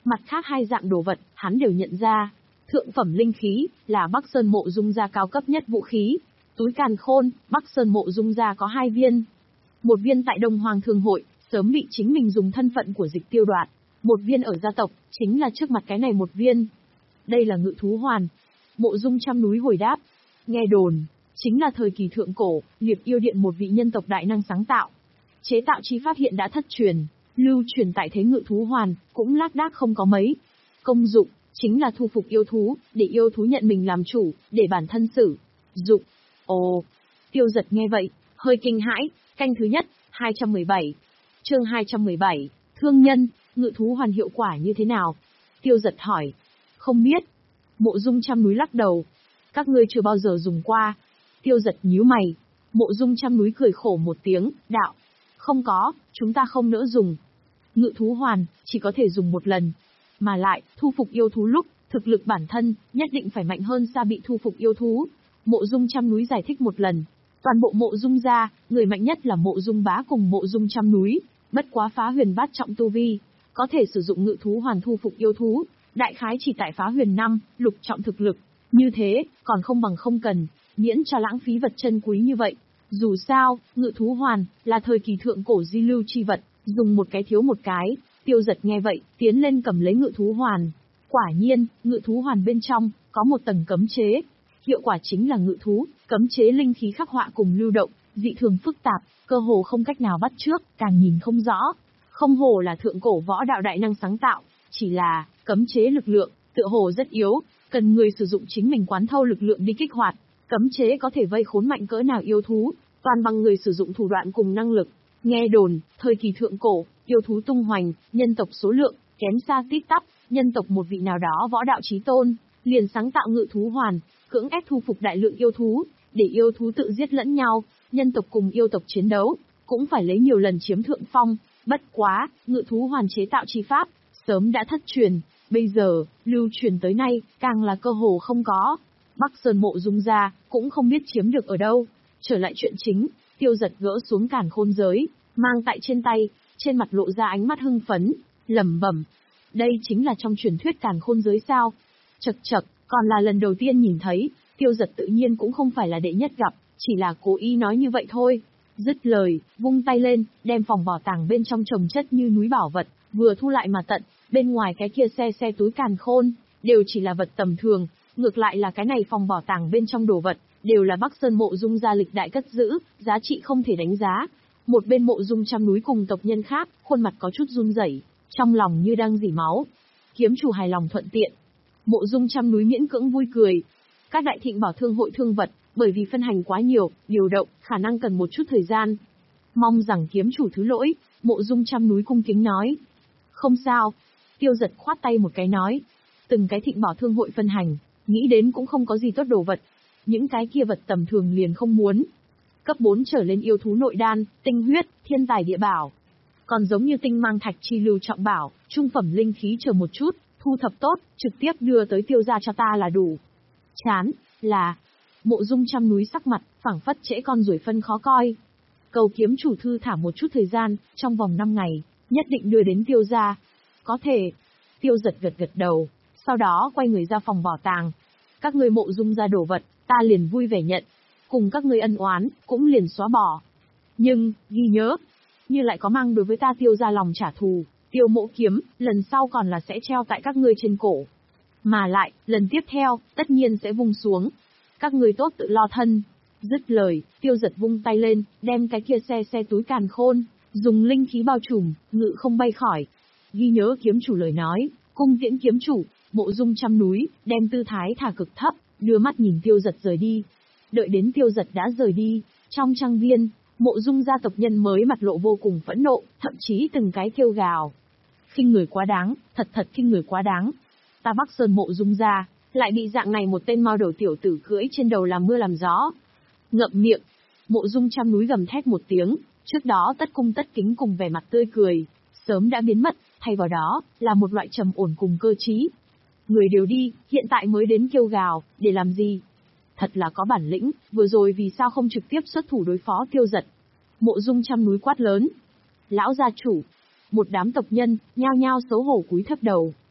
Mặt khác hai dạng đồ vật, hắn đều nhận ra. Thượng phẩm linh khí, là Bắc Sơn Mộ Dung gia cao cấp nhất vũ khí. Túi càn khôn, Bắc Sơn Mộ Dung gia có hai viên. Một viên tại Đông Hoàng Thương Hội, sớm bị chính mình dùng thân phận của Dịch tiêu đoạt. Một viên ở gia tộc, chính là trước mặt cái này một viên. Đây là ngự thú hoàn. Mộ Dung trăm núi hồi đáp. Nghe đồn, chính là thời kỳ thượng cổ, Liệp Yêu Điện một vị nhân tộc đại năng sáng tạo. Chế tạo chi pháp hiện đã thất truyền, lưu truyền tại thế ngự thú hoàn, cũng lác đác không có mấy. Công dụng, chính là thu phục yêu thú, để yêu thú nhận mình làm chủ, để bản thân sử dụng. Ồ, Tiêu Giật nghe vậy, hơi kinh hãi. Canh thứ nhất, hai trăm mười bảy. Chương hai trăm mười bảy, thương nhân, ngự thú hoàn hiệu quả như thế nào? Tiêu Giật hỏi. Không biết. Mộ Dung trăm núi lắc đầu. Các ngươi chưa bao giờ dùng qua. Tiêu Giật nhíu mày. Mộ Dung trăm núi cười khổ một tiếng, đạo. Không có, chúng ta không nỡ dùng. Ngự thú hoàn, chỉ có thể dùng một lần. Mà lại, thu phục yêu thú lúc, thực lực bản thân, nhất định phải mạnh hơn xa bị thu phục yêu thú. Mộ Dung trăm núi giải thích một lần. Toàn bộ Mộ Dung gia, người mạnh nhất là Mộ Dung bá cùng Mộ Dung trăm núi, bất quá phá huyền bát trọng tu vi, có thể sử dụng ngự thú hoàn thu phục yêu thú, đại khái chỉ tại phá huyền năm, lục trọng thực lực. Như thế, còn không bằng không cần, miễn cho lãng phí vật chân quý như vậy. Dù sao, ngự thú hoàn, là thời kỳ thượng cổ di lưu chi vật, dùng một cái thiếu một cái. Tiêu Giật nghe vậy, tiến lên cầm lấy ngự thú hoàn. Quả nhiên, ngự thú hoàn bên trong, có một tầng cấm chế. Hiệu quả chính là ngự thú, cấm chế linh khí khắc họa cùng lưu động, dị thường phức tạp, cơ hồ không cách nào bắt trước, càng nhìn không rõ. Không hồ là thượng cổ võ đạo đại năng sáng tạo, chỉ là, cấm chế lực lượng, tựa hồ rất yếu, cần người sử dụng chính mình quán thâu lực lượng đi kích hoạt. Cấm chế có thể vây khốn mạnh cỡ nào yêu thú, toàn bằng người sử dụng thủ đoạn cùng năng lực. Nghe đồn, thời kỳ thượng cổ, yêu thú tung hoành, nhân tộc số lượng, kém xa tít tắp, nhân tộc một vị nào đó võ đạo chí tôn, liền sáng tạo ngự thú hoàn, cưỡng ép thu phục đại lượng yêu thú, để yêu thú tự giết lẫn nhau, nhân tộc cùng yêu tộc chiến đấu, cũng phải lấy nhiều lần chiếm thượng phong. Bất quá, ngự thú hoàn chế tạo chi pháp, sớm đã thất truyền, bây giờ, lưu truyền tới nay, càng là cơ hồ không có. Bắc Sơn Mộ Dung gia, cũng không biết chiếm được ở đâu. Trở lại chuyện chính, Tiêu Giật gỡ xuống càn khôn giới, mang tại trên tay, trên mặt lộ ra ánh mắt hưng phấn, lẩm bẩm. Đây chính là trong truyền thuyết càn khôn giới sao? Chậc chậc, còn là lần đầu tiên nhìn thấy, Tiêu Giật tự nhiên cũng không phải là đệ nhất gặp, chỉ là cố ý nói như vậy thôi. Dứt lời, vung tay lên, đem phòng bảo tàng bên trong chồng chất như núi bảo vật, vừa thu lại mà tận, bên ngoài cái kia xe xe túi càn khôn, đều chỉ là vật tầm thường, ngược lại là cái này phòng bảo tàng bên trong đồ vật, đều là Bắc Sơn Mộ Dung gia lịch đại cất giữ, giá trị không thể đánh giá. Một bên Mộ Dung trăm núi cùng tộc nhân khác, khuôn mặt có chút run rẩy, trong lòng như đang rỉ máu. Kiếm chủ hài lòng thuận tiện. Mộ Dung trăm núi miễn cưỡng vui cười. Các đại thịnh bảo thương hội thương vật, bởi vì phân hành quá nhiều, điều động, khả năng cần một chút thời gian. Mong rằng kiếm chủ thứ lỗi, Mộ Dung trăm núi cung kính nói. Không sao. Tiêu Giật khoát tay một cái nói. Từng cái thịnh bảo thương hội phân hành, nghĩ đến cũng không có gì tốt đồ vật. Những cái kia vật tầm thường liền không muốn. Cấp bốn trở lên yêu thú nội đan, tinh huyết, thiên tài địa bảo. Còn giống như tinh mang thạch chi lưu trọng bảo, trung phẩm linh khí chờ một chút, thu thập tốt, trực tiếp đưa tới Tiêu gia cho ta là đủ. Chán, là... Mộ Dung trăm núi sắc mặt, phảng phất trễ con ruồi phân khó coi. Cầu kiếm chủ thư thả một chút thời gian, trong vòng năm ngày, nhất định đưa đến Tiêu gia. Có thể. Tiêu Giật gật gật đầu, sau đó quay người ra phòng bảo tàng. Các ngươi Mộ Dung gia đồ vật, ta liền vui vẻ nhận. Cùng các ngươi ân oán, cũng liền xóa bỏ. Nhưng, ghi nhớ, như lại có mang đối với ta Tiêu gia lòng trả thù, Tiêu Mộ kiếm, lần sau còn là sẽ treo tại các ngươi trên cổ. Mà lại, lần tiếp theo, tất nhiên sẽ vung xuống. Các ngươi tốt tự lo thân. Dứt lời, Tiêu Giật vung tay lên, đem cái kia xe xe túi càn khôn, dùng linh khí bao trùm, ngự không bay khỏi. Ghi nhớ kiếm chủ lời nói, cung tiễn kiếm chủ. Mộ Dung trăm núi, đem tư thái thả cực thấp, đưa mắt nhìn Tiêu Giật rời đi. Đợi đến Tiêu Giật đã rời đi, trong trang viên, Mộ Dung gia tộc nhân mới mặt lộ vô cùng phẫn nộ, thậm chí từng cái kêu gào. Khinh người quá đáng, thật thật khinh người quá đáng. Ta Bắc Sơn Mộ Dung gia, lại bị dạng này một tên mau đầu tiểu tử cưỡi trên đầu làm mưa làm gió. Ngậm miệng. Mộ Dung trăm núi gầm thét một tiếng, trước đó tất cung tất kính cùng vẻ mặt tươi cười, sớm đã biến mất, thay vào đó, là một loại trầm ổn cùng cơ trí. Người đều đi, hiện tại mới đến kêu gào, để làm gì? Thật là có bản lĩnh, vừa rồi vì sao không trực tiếp xuất thủ đối phó Tiêu Giật? Mộ Dung trăm núi quát lớn. Lão gia chủ. Một đám tộc nhân, nhao nhao xấu hổ cúi thấp đầu.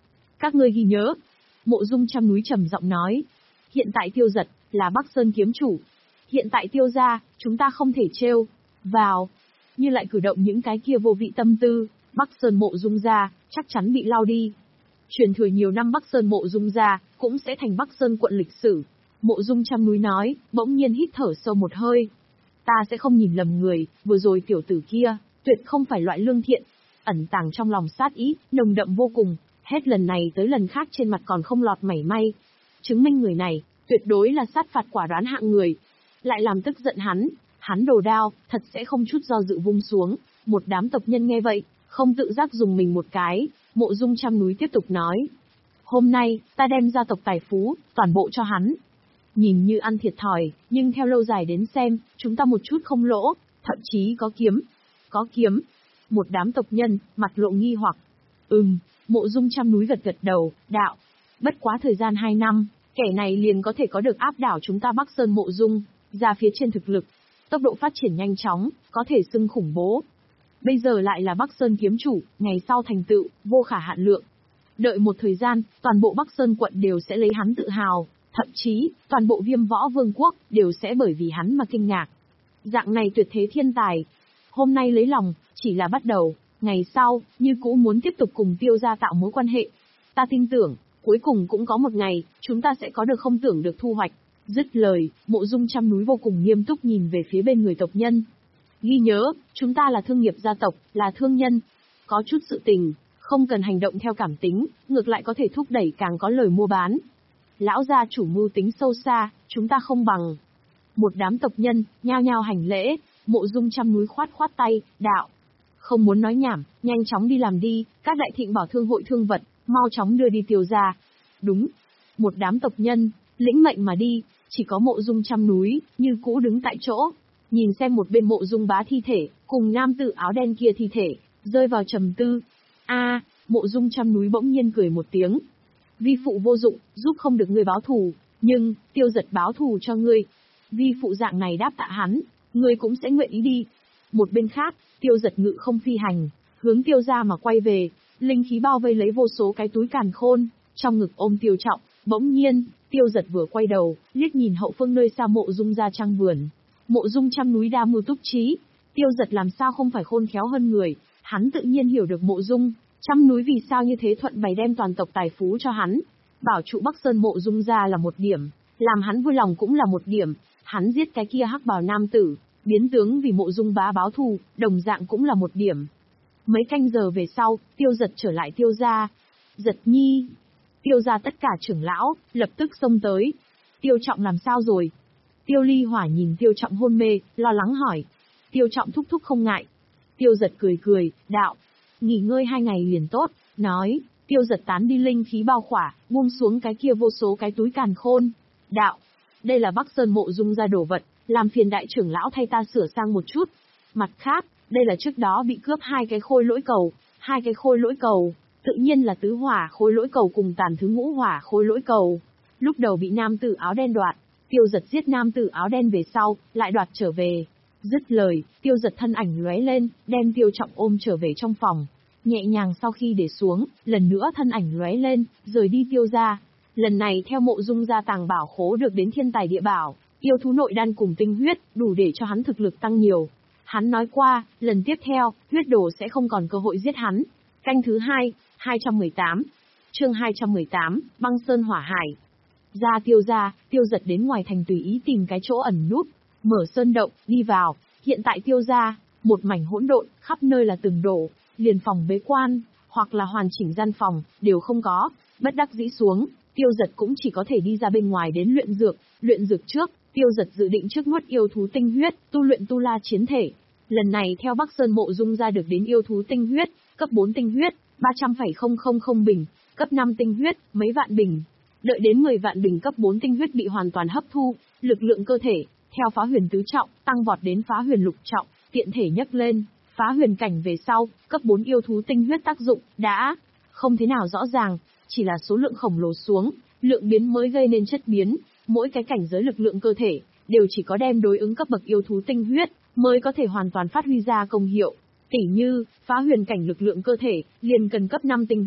Các ngươi ghi nhớ. Mộ Dung Trăm Núi trầm giọng nói. Hiện tại Tiêu Giật là Bắc Sơn kiếm chủ. Hiện tại Tiêu gia, chúng ta không thể trêu vào. Như lại cử động những cái kia vô vị tâm tư, Bắc Sơn Mộ Dung gia chắc chắn bị lao đi. Truyền thừa nhiều năm Bắc Sơn Mộ Dung gia cũng sẽ thành Bắc Sơn quận lịch sử. Mộ Dung Trăm Núi nói, bỗng nhiên hít thở sâu một hơi. Ta sẽ không nhìn lầm người, vừa rồi tiểu tử kia, tuyệt không phải loại lương thiện. Ẩn tàng trong lòng sát ý, nồng đậm vô cùng, hết lần này tới lần khác trên mặt còn không lọt mảy may. Chứng minh người này, tuyệt đối là sát phạt quả đoán hạng người. Lại làm tức giận hắn, hắn đồ đao, thật sẽ không chút do dự vung xuống. Một đám tộc nhân nghe vậy, không tự giác dùng mình một cái. Mộ Dung Trăm Núi tiếp tục nói. Hôm nay, ta đem gia tộc tài phú, toàn bộ cho hắn. Nhìn như ăn thiệt thòi, nhưng theo lâu dài đến xem, chúng ta một chút không lỗ, thậm chí có kiếm. Có kiếm. Một đám tộc nhân, mặt lộ nghi hoặc. Ừm, Mộ Dung Trăm Núi gật gật đầu, đạo. Bất quá thời gian hai năm, kẻ này liền có thể có được áp đảo chúng ta Bắc Sơn Mộ Dung, ra phía trên thực lực. Tốc độ phát triển nhanh chóng, có thể xưng khủng bố. Bây giờ lại là Bắc Sơn kiếm chủ, ngày sau thành tựu, vô khả hạn lượng. Đợi một thời gian, toàn bộ Bắc Sơn quận đều sẽ lấy hắn tự hào, thậm chí, toàn bộ Viêm Võ Vương quốc, đều sẽ bởi vì hắn mà kinh ngạc. Dạng này tuyệt thế thiên tài. Hôm nay lấy lòng, chỉ là bắt đầu, ngày sau, như cũ muốn tiếp tục cùng Tiêu gia tạo mối quan hệ. Ta tin tưởng, cuối cùng cũng có một ngày, chúng ta sẽ có được không tưởng được thu hoạch. Dứt lời, Mộ Dung Trăm Núi vô cùng nghiêm túc nhìn về phía bên người tộc nhân. Ghi nhớ, chúng ta là thương nghiệp gia tộc, là thương nhân. Có chút sự tình, không cần hành động theo cảm tính, ngược lại có thể thúc đẩy càng có lời mua bán. Lão gia chủ mưu tính sâu xa, chúng ta không bằng. Một đám tộc nhân, nhao nhao hành lễ, Mộ Dung Trăm Núi khoát khoát tay, đạo. Không muốn nói nhảm, nhanh chóng đi làm đi, các đại thịnh bảo thương hội thương vật, mau chóng đưa đi Tiêu gia. Đúng. Một đám tộc nhân, lĩnh mệnh mà đi, chỉ có Mộ Dung Trăm Núi, như cũ đứng tại chỗ. Nhìn xem một bên Mộ Dung Bá thi thể, cùng nam tử áo đen kia thi thể, rơi vào trầm tư. A, Mộ Dung Trăm Núi bỗng nhiên cười một tiếng. Vi phụ vô dụng, giúp không được ngươi báo thù, nhưng, Tiêu Giật báo thù cho ngươi. Vi phụ dạng này đáp tạ hắn, ngươi cũng sẽ nguyện ý đi. Một bên khác, Tiêu Giật ngự không phi hành, hướng Tiêu gia mà quay về, linh khí bao vây lấy vô số cái túi càn khôn, trong ngực ôm Tiêu Trọng, bỗng nhiên, Tiêu Giật vừa quay đầu, liếc nhìn hậu phương nơi xa Mộ Dung gia trang vườn. Mộ Dung Trăm Núi đa mưu túc trí, Tiêu Giật làm sao không phải khôn khéo hơn người, hắn tự nhiên hiểu được Mộ Dung Trăm Núi vì sao như thế thuận bày đem toàn tộc tài phú cho hắn. Bảo trụ Bắc Sơn Mộ Dung gia là một điểm, làm hắn vui lòng cũng là một điểm, hắn giết cái kia hắc bào nam tử, biến tướng vì Mộ Dung Bá báo thù, đồng dạng cũng là một điểm. Mấy canh giờ về sau, Tiêu Giật trở lại Tiêu gia. Giật nhi. Tiêu gia tất cả trưởng lão, lập tức xông tới. Tiêu Trọng làm sao rồi? Tiêu Ly Hỏa nhìn Tiêu Trọng hôn mê, lo lắng hỏi. Tiêu Trọng thúc thúc không ngại. Tiêu Giật cười cười, đạo. Nghỉ ngơi hai ngày liền tốt, nói. Tiêu Giật tán đi linh khí bao khỏa, buông xuống cái kia vô số cái túi càn khôn. Đạo. Đây là Bắc Sơn Mộ Dung gia đồ vật, làm phiền đại trưởng lão thay ta sửa sang một chút. Mặt khác, đây là trước đó bị cướp hai cái khôi lỗi cầu, hai cái khôi lỗi cầu, tự nhiên là tứ hỏa khôi lỗi cầu cùng tàn thứ ngũ hỏa khôi lỗi cầu. Lúc đầu bị nam tử áo đen đoạt, Tiêu Giật giết nam tử áo đen về sau, lại đoạt trở về. Dứt lời, Tiêu Giật thân ảnh lóe lên, đem Tiêu Trọng ôm trở về trong phòng. Nhẹ nhàng sau khi để xuống, lần nữa thân ảnh lóe lên, rời đi Tiêu gia. Lần này theo Mộ Dung gia tàng bảo khố được đến thiên tài địa bảo, yêu thú nội đan cùng tinh huyết, đủ để cho hắn thực lực tăng nhiều. Hắn nói qua, lần tiếp theo, huyết đồ sẽ không còn cơ hội giết hắn. Canh thứ hai, hai trăm mười tám. Chương hai trăm mười tám, Băng Sơn Hỏa Hải. Ra Tiêu gia, Tiêu Giật đến ngoài thành tùy ý tìm cái chỗ ẩn núp, mở sơn động, đi vào. Hiện tại Tiêu gia, một mảnh hỗn độn, khắp nơi là từng đổ, liền phòng bế quan, hoặc là hoàn chỉnh gian phòng, đều không có. Bất đắc dĩ xuống, Tiêu Giật cũng chỉ có thể đi ra bên ngoài đến luyện dược. Luyện dược trước, Tiêu Giật dự định trước nuốt yêu thú tinh huyết, tu luyện tu la chiến thể. Lần này theo Bắc Sơn Mộ Dung gia được đến yêu thú tinh huyết, cấp bốn tinh huyết, ba trăm phẩy không không không bình, cấp năm tinh huyết, mấy vạn bình. Đợi đến mười vạn bình cấp bốn tinh huyết bị hoàn toàn hấp thu, lực lượng cơ thể, theo phá huyền tứ trọng, tăng vọt đến phá huyền lục trọng, tiện thể nhấc lên, phá huyền cảnh về sau, cấp bốn yêu thú tinh huyết tác dụng, đã không thế nào rõ ràng, chỉ là số lượng khổng lồ xuống, lượng biến mới gây nên chất biến, mỗi cái cảnh giới lực lượng cơ thể, đều chỉ có đem đối ứng cấp bậc yêu thú tinh huyết, mới có thể hoàn toàn phát huy ra công hiệu. Tỉ như, phá huyền cảnh lực lượng cơ thể, liền cần cấp năm tinh huyết,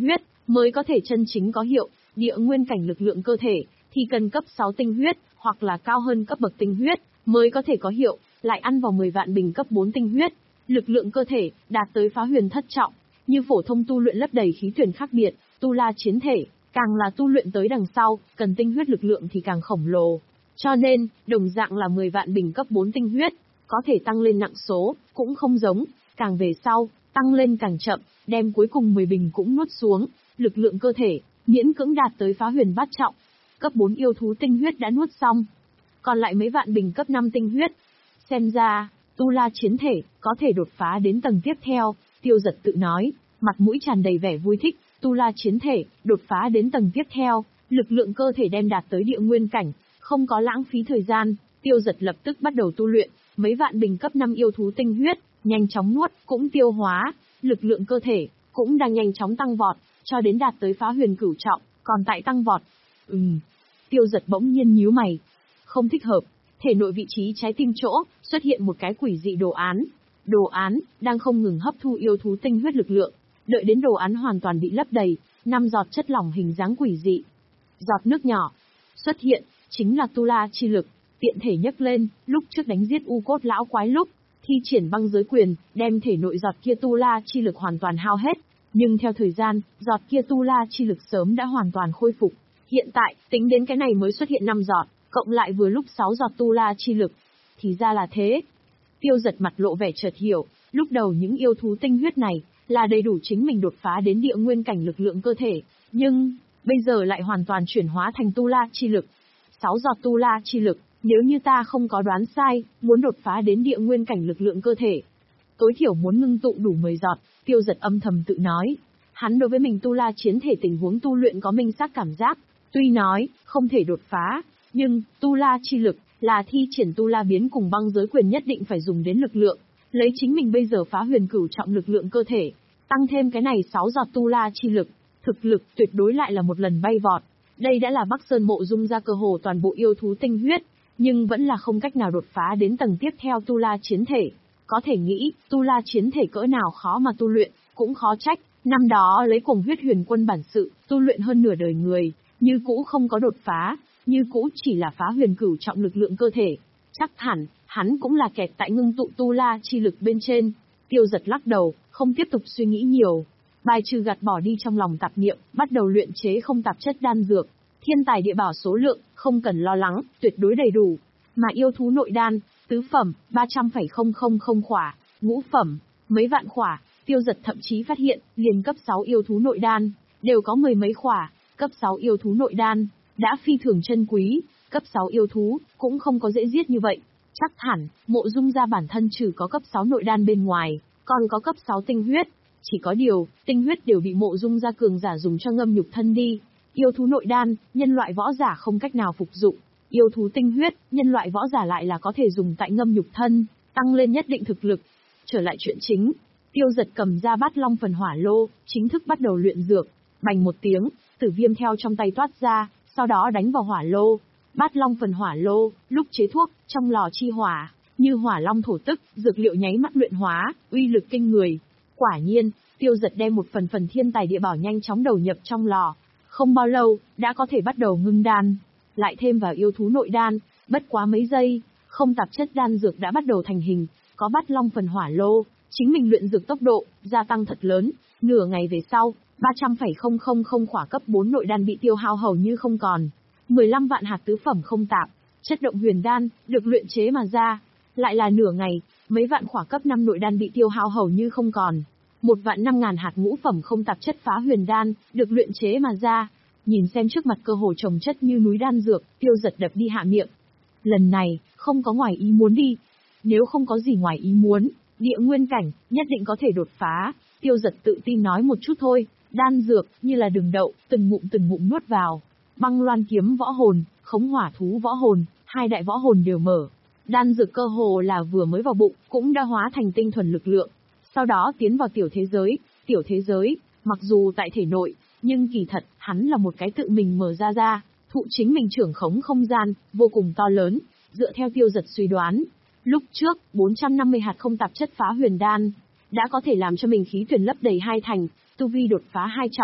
mới có thể chân chính có hiệu. Địa nguyên cảnh lực lượng cơ thể thì cần cấp sáu tinh huyết, hoặc là cao hơn cấp bậc tinh huyết, mới có thể có hiệu, lại ăn vào mười vạn bình cấp bốn tinh huyết. Lực lượng cơ thể đạt tới phá huyền thất trọng, như phổ thông tu luyện lấp đầy khí tuyển khác biệt, tu la chiến thể, càng là tu luyện tới đằng sau, cần tinh huyết lực lượng thì càng khổng lồ. Cho nên, đồng dạng là mười vạn bình cấp bốn tinh huyết, có thể tăng lên nặng số, cũng không giống, càng về sau, tăng lên càng chậm, đem cuối cùng mười bình cũng nuốt xuống, lực lượng cơ thể, miễn cưỡng đạt tới phá huyền bát trọng. Cấp bốn yêu thú tinh huyết đã nuốt xong, còn lại mấy vạn bình cấp năm tinh huyết. Xem ra, tu la chiến thể, có thể đột phá đến tầng tiếp theo, Tiêu Dật tự nói, mặt mũi tràn đầy vẻ vui thích, tu la chiến thể, đột phá đến tầng tiếp theo, lực lượng cơ thể đem đạt tới địa nguyên cảnh, không có lãng phí thời gian, Tiêu Dật lập tức bắt đầu tu luyện, mấy vạn bình cấp năm yêu thú tinh huyết, nhanh chóng nuốt, cũng tiêu hóa, lực lượng cơ thể, cũng đang nhanh chóng tăng vọt, cho đến đạt tới phá huyền cửu trọng, còn tại tăng vọt. Ừm, Tiêu Dật bỗng nhiên nhíu mày, không thích hợp, thể nội vị trí trái tim chỗ, xuất hiện một cái quỷ dị đồ án. Đồ án, đang không ngừng hấp thu yêu thú tinh huyết lực lượng, đợi đến đồ án hoàn toàn bị lấp đầy, năm giọt chất lỏng hình dáng quỷ dị. Giọt nước nhỏ, xuất hiện, chính là tu la chi lực, tiện thể nhấc lên, lúc trước đánh giết u cốt lão quái lúc, thi triển băng giới quyền, đem thể nội giọt kia tu la chi lực hoàn toàn hao hết. Nhưng theo thời gian, giọt kia tu la chi lực sớm đã hoàn toàn khôi phục. Hiện tại, tính đến cái này mới xuất hiện năm giọt, cộng lại vừa lúc sáu giọt tu la chi lực. Thì ra là thế. Tiêu Dật mặt lộ vẻ chợt hiểu, lúc đầu những yêu thú tinh huyết này, là đầy đủ chính mình đột phá đến địa nguyên cảnh lực lượng cơ thể, nhưng, bây giờ lại hoàn toàn chuyển hóa thành tu la chi lực. Sáu giọt tu la chi lực, nếu như ta không có đoán sai, muốn đột phá đến địa nguyên cảnh lực lượng cơ thể, tối thiểu muốn ngưng tụ đủ mười giọt, Tiêu Dật âm thầm tự nói. Hắn đối với mình tu la chiến thể tình huống tu luyện có minh xác cảm giác, tuy nói, không thể đột phá, nhưng, tu la chi lực, là thi triển tu la biến cùng băng giới quyền nhất định phải dùng đến lực lượng, lấy chính mình bây giờ phá huyền cửu trọng lực lượng cơ thể, tăng thêm cái này sáu giọt tu la chi lực, thực lực tuyệt đối lại là một lần bay vọt. Đây đã là Bắc Sơn Mộ Dung ra cơ hồ toàn bộ yêu thú tinh huyết, nhưng vẫn là không cách nào đột phá đến tầng tiếp theo tu la chiến thể. Có thể nghĩ, tu la chiến thể cỡ nào khó mà tu luyện, cũng khó trách, năm đó lấy cuồng huyết huyền quân bản sự, tu luyện hơn nửa đời người, như cũ không có đột phá, như cũ chỉ là phá huyền cửu trọng lực lượng cơ thể. Chắc hẳn, hắn cũng là kẹt tại ngưng tụ tu la chi lực bên trên. Tiêu Dật lắc đầu, không tiếp tục suy nghĩ nhiều. Bài trừ gạt bỏ đi trong lòng tạp niệm, bắt đầu luyện chế không tạp chất đan dược. Thiên tài địa bảo số lượng, không cần lo lắng, tuyệt đối đầy đủ. Mà yêu thú nội đan, tứ phẩm, ba trăm phẩy không không không khỏa, ngũ phẩm, mấy vạn khỏa. Tiêu Dật thậm chí phát hiện, liền cấp sáu yêu thú nội đan, đều có mười mấy khỏa. Cấp sáu yêu thú nội đan, đã phi thường chân quý, cấp sáu yêu thú, cũng không có dễ giết như vậy. Chắc hẳn, Mộ Dung gia bản thân trừ có cấp sáu nội đan bên ngoài, còn có cấp sáu tinh huyết. Chỉ có điều, tinh huyết đều bị Mộ Dung gia cường giả dùng cho ngâm nhục thân đi. Yêu thú nội đan, nhân loại võ giả không cách nào phục dụng. Yêu thú tinh huyết, nhân loại võ giả lại là có thể dùng tại ngâm nhục thân, tăng lên nhất định thực lực. Trở lại chuyện chính, Tiêu Dật cầm ra bát long phần hỏa lô, chính thức bắt đầu luyện dược. Bành một tiếng, tử viêm theo trong tay toát ra, sau đó đánh vào hỏa lô. Bát long phần hỏa lô, lúc chế thuốc, trong lò chi hỏa, như hỏa long thổ tức, dược liệu nháy mắt luyện hóa, uy lực kinh người. Quả nhiên, Tiêu Dật đem một phần phần thiên tài địa bảo nhanh chóng đầu nhập trong lò. Không bao lâu, đã có thể bắt đầu ngưng đan. Lại thêm vào yêu thú nội đan, bất quá mấy giây, không tạp chất đan dược đã bắt đầu thành hình, có bát long phần hỏa lô, chính mình luyện dược tốc độ, gia tăng thật lớn, nửa ngày về sau, ba trăm phẩy không không không khỏa cấp bốn nội đan bị tiêu hao hầu như không còn. mười lăm vạn hạt tứ phẩm không tạp, chất động huyền đan, được luyện chế mà ra. Lại là nửa ngày, mấy vạn khỏa cấp năm nội đan bị tiêu hao hầu như không còn. Một vạn năm ngàn hạt ngũ phẩm không tạp chất phá huyền đan, được luyện chế mà ra. Nhìn xem trước mặt cơ hồ trồng chất như núi đan dược, Tiêu Dật đập đi hạ miệng. Lần này, không có ngoài ý muốn đi. Nếu không có gì ngoài ý muốn, địa nguyên cảnh, nhất định có thể đột phá. Tiêu Dật tự tin nói một chút thôi, đan dược, như là đường đậu, từng ngụm từng ngụm nuốt vào. Băng loan kiếm võ hồn, khống hỏa thú võ hồn, hai đại võ hồn đều mở. Đan dược cơ hồ là vừa mới vào bụng, cũng đã hóa thành tinh thuần lực lượng. Sau đó tiến vào tiểu thế giới, tiểu thế giới, mặc dù tại thể nội, nhưng kỳ thật, hắn là một cái tự mình mở ra ra, thụ chính mình trưởng khống không gian, vô cùng to lớn, dựa theo Tiêu Dật suy đoán. Lúc trước, bốn trăm năm mươi hạt không tạp chất phá huyền đan, đã có thể làm cho mình khí tuyển lấp đầy hai thành, tu vi đột phá hai trọng.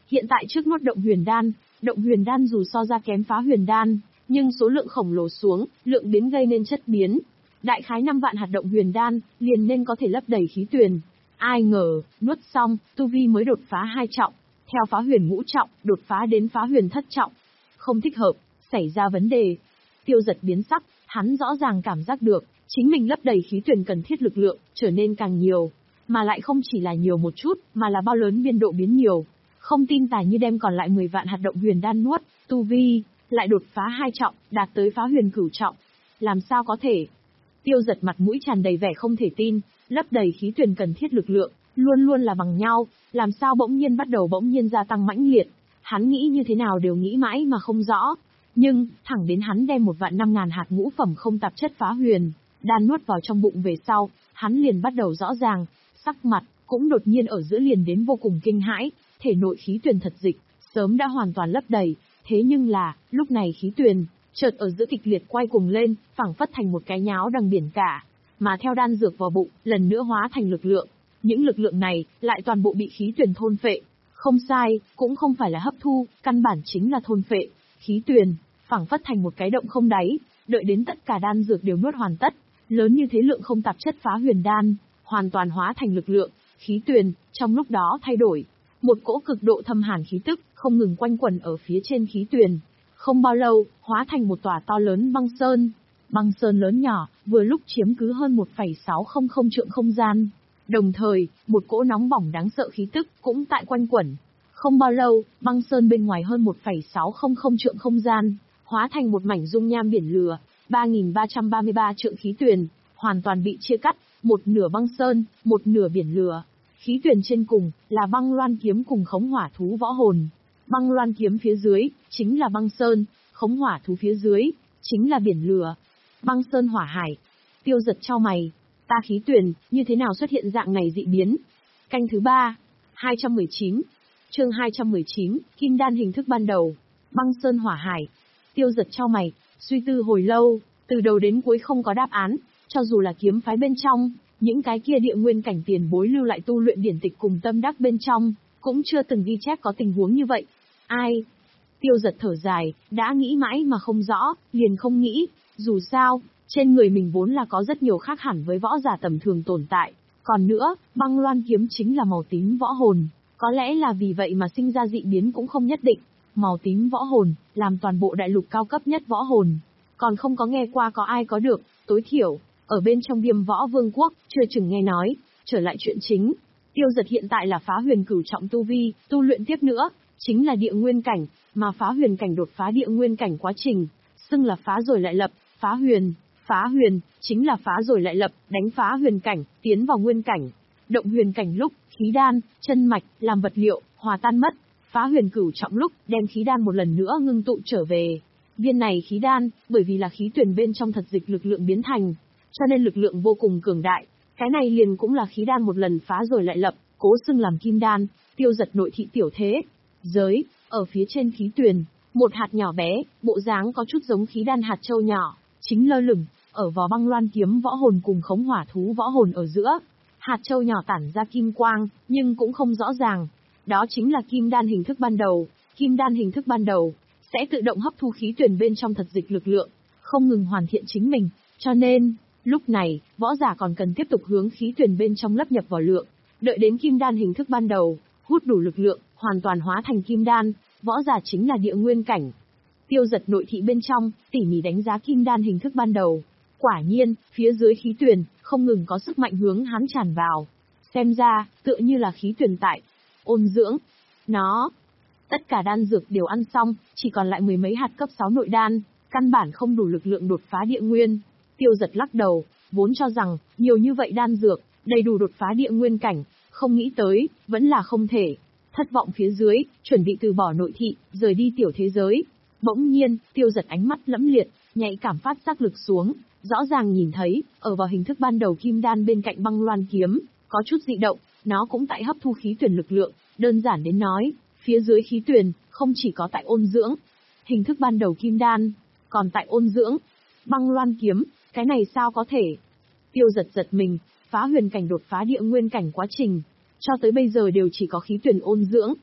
Hiện tại trước nuốt động huyền đan, động huyền đan dù so ra kém phá huyền đan, nhưng số lượng khổng lồ xuống, lượng biến gây nên chất biến. Đại khái năm vạn hạt động huyền đan, liền nên có thể lấp đầy khí tuyền. Ai ngờ, nuốt xong, tu vi mới đột phá hai trọng, theo phá huyền ngũ trọng, đột phá đến phá huyền thất trọng. Không thích hợp, xảy ra vấn đề. Tiêu Giật biến sắc, hắn rõ ràng cảm giác được, chính mình lấp đầy khí tuyền cần thiết lực lượng, trở nên càng nhiều. Mà lại không chỉ là nhiều một chút, mà là bao lớn biên độ biến nhiều. Không tin tà như đem còn lại mười vạn hạt động huyền đan nuốt, tu vi lại đột phá hai trọng, đạt tới phá huyền cửu trọng. Làm sao có thể? Tiêu Giật mặt mũi tràn đầy vẻ không thể tin, lấp đầy khí tuyền cần thiết lực lượng, luôn luôn là bằng nhau, làm sao bỗng nhiên bắt đầu bỗng nhiên gia tăng mãnh liệt. Hắn nghĩ như thế nào đều nghĩ mãi mà không rõ. Nhưng, thẳng đến hắn đem một vạn năm ngàn hạt ngũ phẩm không tạp chất phá huyền đan nuốt vào trong bụng về sau, hắn liền bắt đầu rõ ràng, sắc mặt cũng đột nhiên ở giữa liền đến vô cùng kinh hãi, thể nội khí tuyền thật dịch, sớm đã hoàn toàn lấp đầy, thế nhưng là, lúc này khí tuyền, chợt ở giữa kịch liệt quay cuồng lên, phảng phất thành một cái nháo đằng biển cả, mà theo đan dược vào bụng, lần nữa hóa thành lực lượng. Những lực lượng này, lại toàn bộ bị khí tuyền thôn phệ. Không sai, cũng không phải là hấp thu, căn bản chính là thôn phệ. Khí tuyền, phảng phất thành một cái động không đáy, đợi đến tất cả đan dược đều nuốt hoàn tất, lớn như thế lượng không tạp chất phá huyền đan, hoàn toàn hóa thành lực lượng, khí tuyền, trong lúc đó thay đổi. Một cỗ cực độ thâm hàn khí tức, không ngừng quanh quẩn ở phía trên khí tuyền. Không bao lâu, hóa thành một tòa to lớn băng sơn. Băng sơn lớn nhỏ, vừa lúc chiếm cứ hơn một phẩy sáu không không trượng không gian. Đồng thời, một cỗ nóng bỏng đáng sợ khí tức cũng tại quanh quẩn. Không bao lâu, băng sơn bên ngoài hơn một phẩy sáu không không trượng không gian, hóa thành một mảnh dung nham biển lửa, ba nghìn ba trăm ba mươi ba trượng khí tuyền, hoàn toàn bị chia cắt, một nửa băng sơn, một nửa biển lửa. Khí tuyền trên cùng, là băng loan kiếm cùng khống hỏa thú võ hồn. Băng loan kiếm phía dưới, chính là băng sơn, khống hỏa thú phía dưới, chính là biển lửa. Băng sơn hỏa hải. Tiêu Giật chau mày. Ta khí tuyền, như thế nào xuất hiện dạng này dị biến? Canh thứ ba. hai trăm mười chín. Chương hai trăm mười chín, Kim đan hình thức ban đầu. Băng sơn hỏa hải. Tiêu Giật chau mày, suy tư hồi lâu, từ đầu đến cuối không có đáp án, cho dù là kiếm phái bên trong, những cái kia địa nguyên cảnh tiền bối lưu lại tu luyện điển tịch cùng tâm đắc bên trong, cũng chưa từng ghi chép có tình huống như vậy. Ai? Tiêu Giật thở dài, đã nghĩ mãi mà không rõ, liền không nghĩ, dù sao, trên người mình vốn là có rất nhiều khác hẳn với võ giả tầm thường tồn tại. Còn nữa, băng loan kiếm chính là màu tím võ hồn, có lẽ là vì vậy mà sinh ra dị biến cũng không nhất định. Màu tím võ hồn, làm toàn bộ đại lục cao cấp nhất võ hồn, còn không có nghe qua có ai có được, tối thiểu, ở bên trong Viêm Võ Vương quốc, chưa chừng nghe nói. Trở lại chuyện chính, Tiêu Giật hiện tại là phá huyền cửu trọng tu vi, tu luyện tiếp nữa, chính là địa nguyên cảnh, mà phá huyền cảnh đột phá địa nguyên cảnh quá trình, xưng là phá rồi lại lập, phá huyền, phá huyền, chính là phá rồi lại lập, đánh phá huyền cảnh, tiến vào nguyên cảnh. Động huyền cảnh lúc, khí đan, chân mạch, làm vật liệu, hòa tan mất, phá huyền cửu trọng lúc, đem khí đan một lần nữa ngưng tụ trở về. Viên này khí đan, bởi vì là khí tuyền bên trong thật dịch lực lượng biến thành, cho nên lực lượng vô cùng cường đại. Cái này liền cũng là khí đan một lần phá rồi lại lập, cố xưng làm kim đan. Tiêu Giật nội thị tiểu thế giới, ở phía trên khí tuyền, một hạt nhỏ bé, bộ dáng có chút giống khí đan hạt châu nhỏ, chính lơ lửng ở vỏ băng loan kiếm võ hồn cùng khống hỏa thú võ hồn ở giữa. Hạt châu nhỏ tản ra kim quang, nhưng cũng không rõ ràng. Đó chính là kim đan hình thức ban đầu. Kim đan hình thức ban đầu sẽ tự động hấp thu khí tuyền bên trong thật dịch lực lượng, không ngừng hoàn thiện chính mình, cho nên lúc này, võ giả còn cần tiếp tục hướng khí tuyền bên trong lấp nhập vào lượng, đợi đến kim đan hình thức ban đầu, hút đủ lực lượng, hoàn toàn hóa thành kim đan, võ giả chính là địa nguyên cảnh. Tiêu Giật nội thị bên trong, tỉ mỉ đánh giá kim đan hình thức ban đầu. Quả nhiên, phía dưới khí tuyền, không ngừng có sức mạnh hướng hắn tràn vào. Xem ra, tựa như là khí tuyền tại ôn dưỡng. Nó, tất cả đan dược đều ăn xong, chỉ còn lại mười mấy hạt cấp sáu nội đan, căn bản không đủ lực lượng đột phá địa nguyên. Tiêu Giật lắc đầu, vốn cho rằng, nhiều như vậy đan dược, đầy đủ đột phá địa nguyên cảnh, không nghĩ tới, vẫn là không thể. Thất vọng phía dưới, chuẩn bị từ bỏ nội thị, rời đi tiểu thế giới. Bỗng nhiên, Tiêu Giật ánh mắt lẫm liệt, nhạy cảm phát giác lực xuống, rõ ràng nhìn thấy, ở vào hình thức ban đầu kim đan bên cạnh băng loan kiếm, có chút dị động, nó cũng tại hấp thu khí tuyền lực lượng, đơn giản đến nói, phía dưới khí tuyền, không chỉ có tại ôn dưỡng, hình thức ban đầu kim đan, còn tại ôn dưỡng, băng loan kiếm, cái này sao có thể? Tiêu Giật giật mình, phá huyền cảnh đột phá địa nguyên cảnh quá trình, cho tới bây giờ đều chỉ có khí tuyền ôn dưỡng.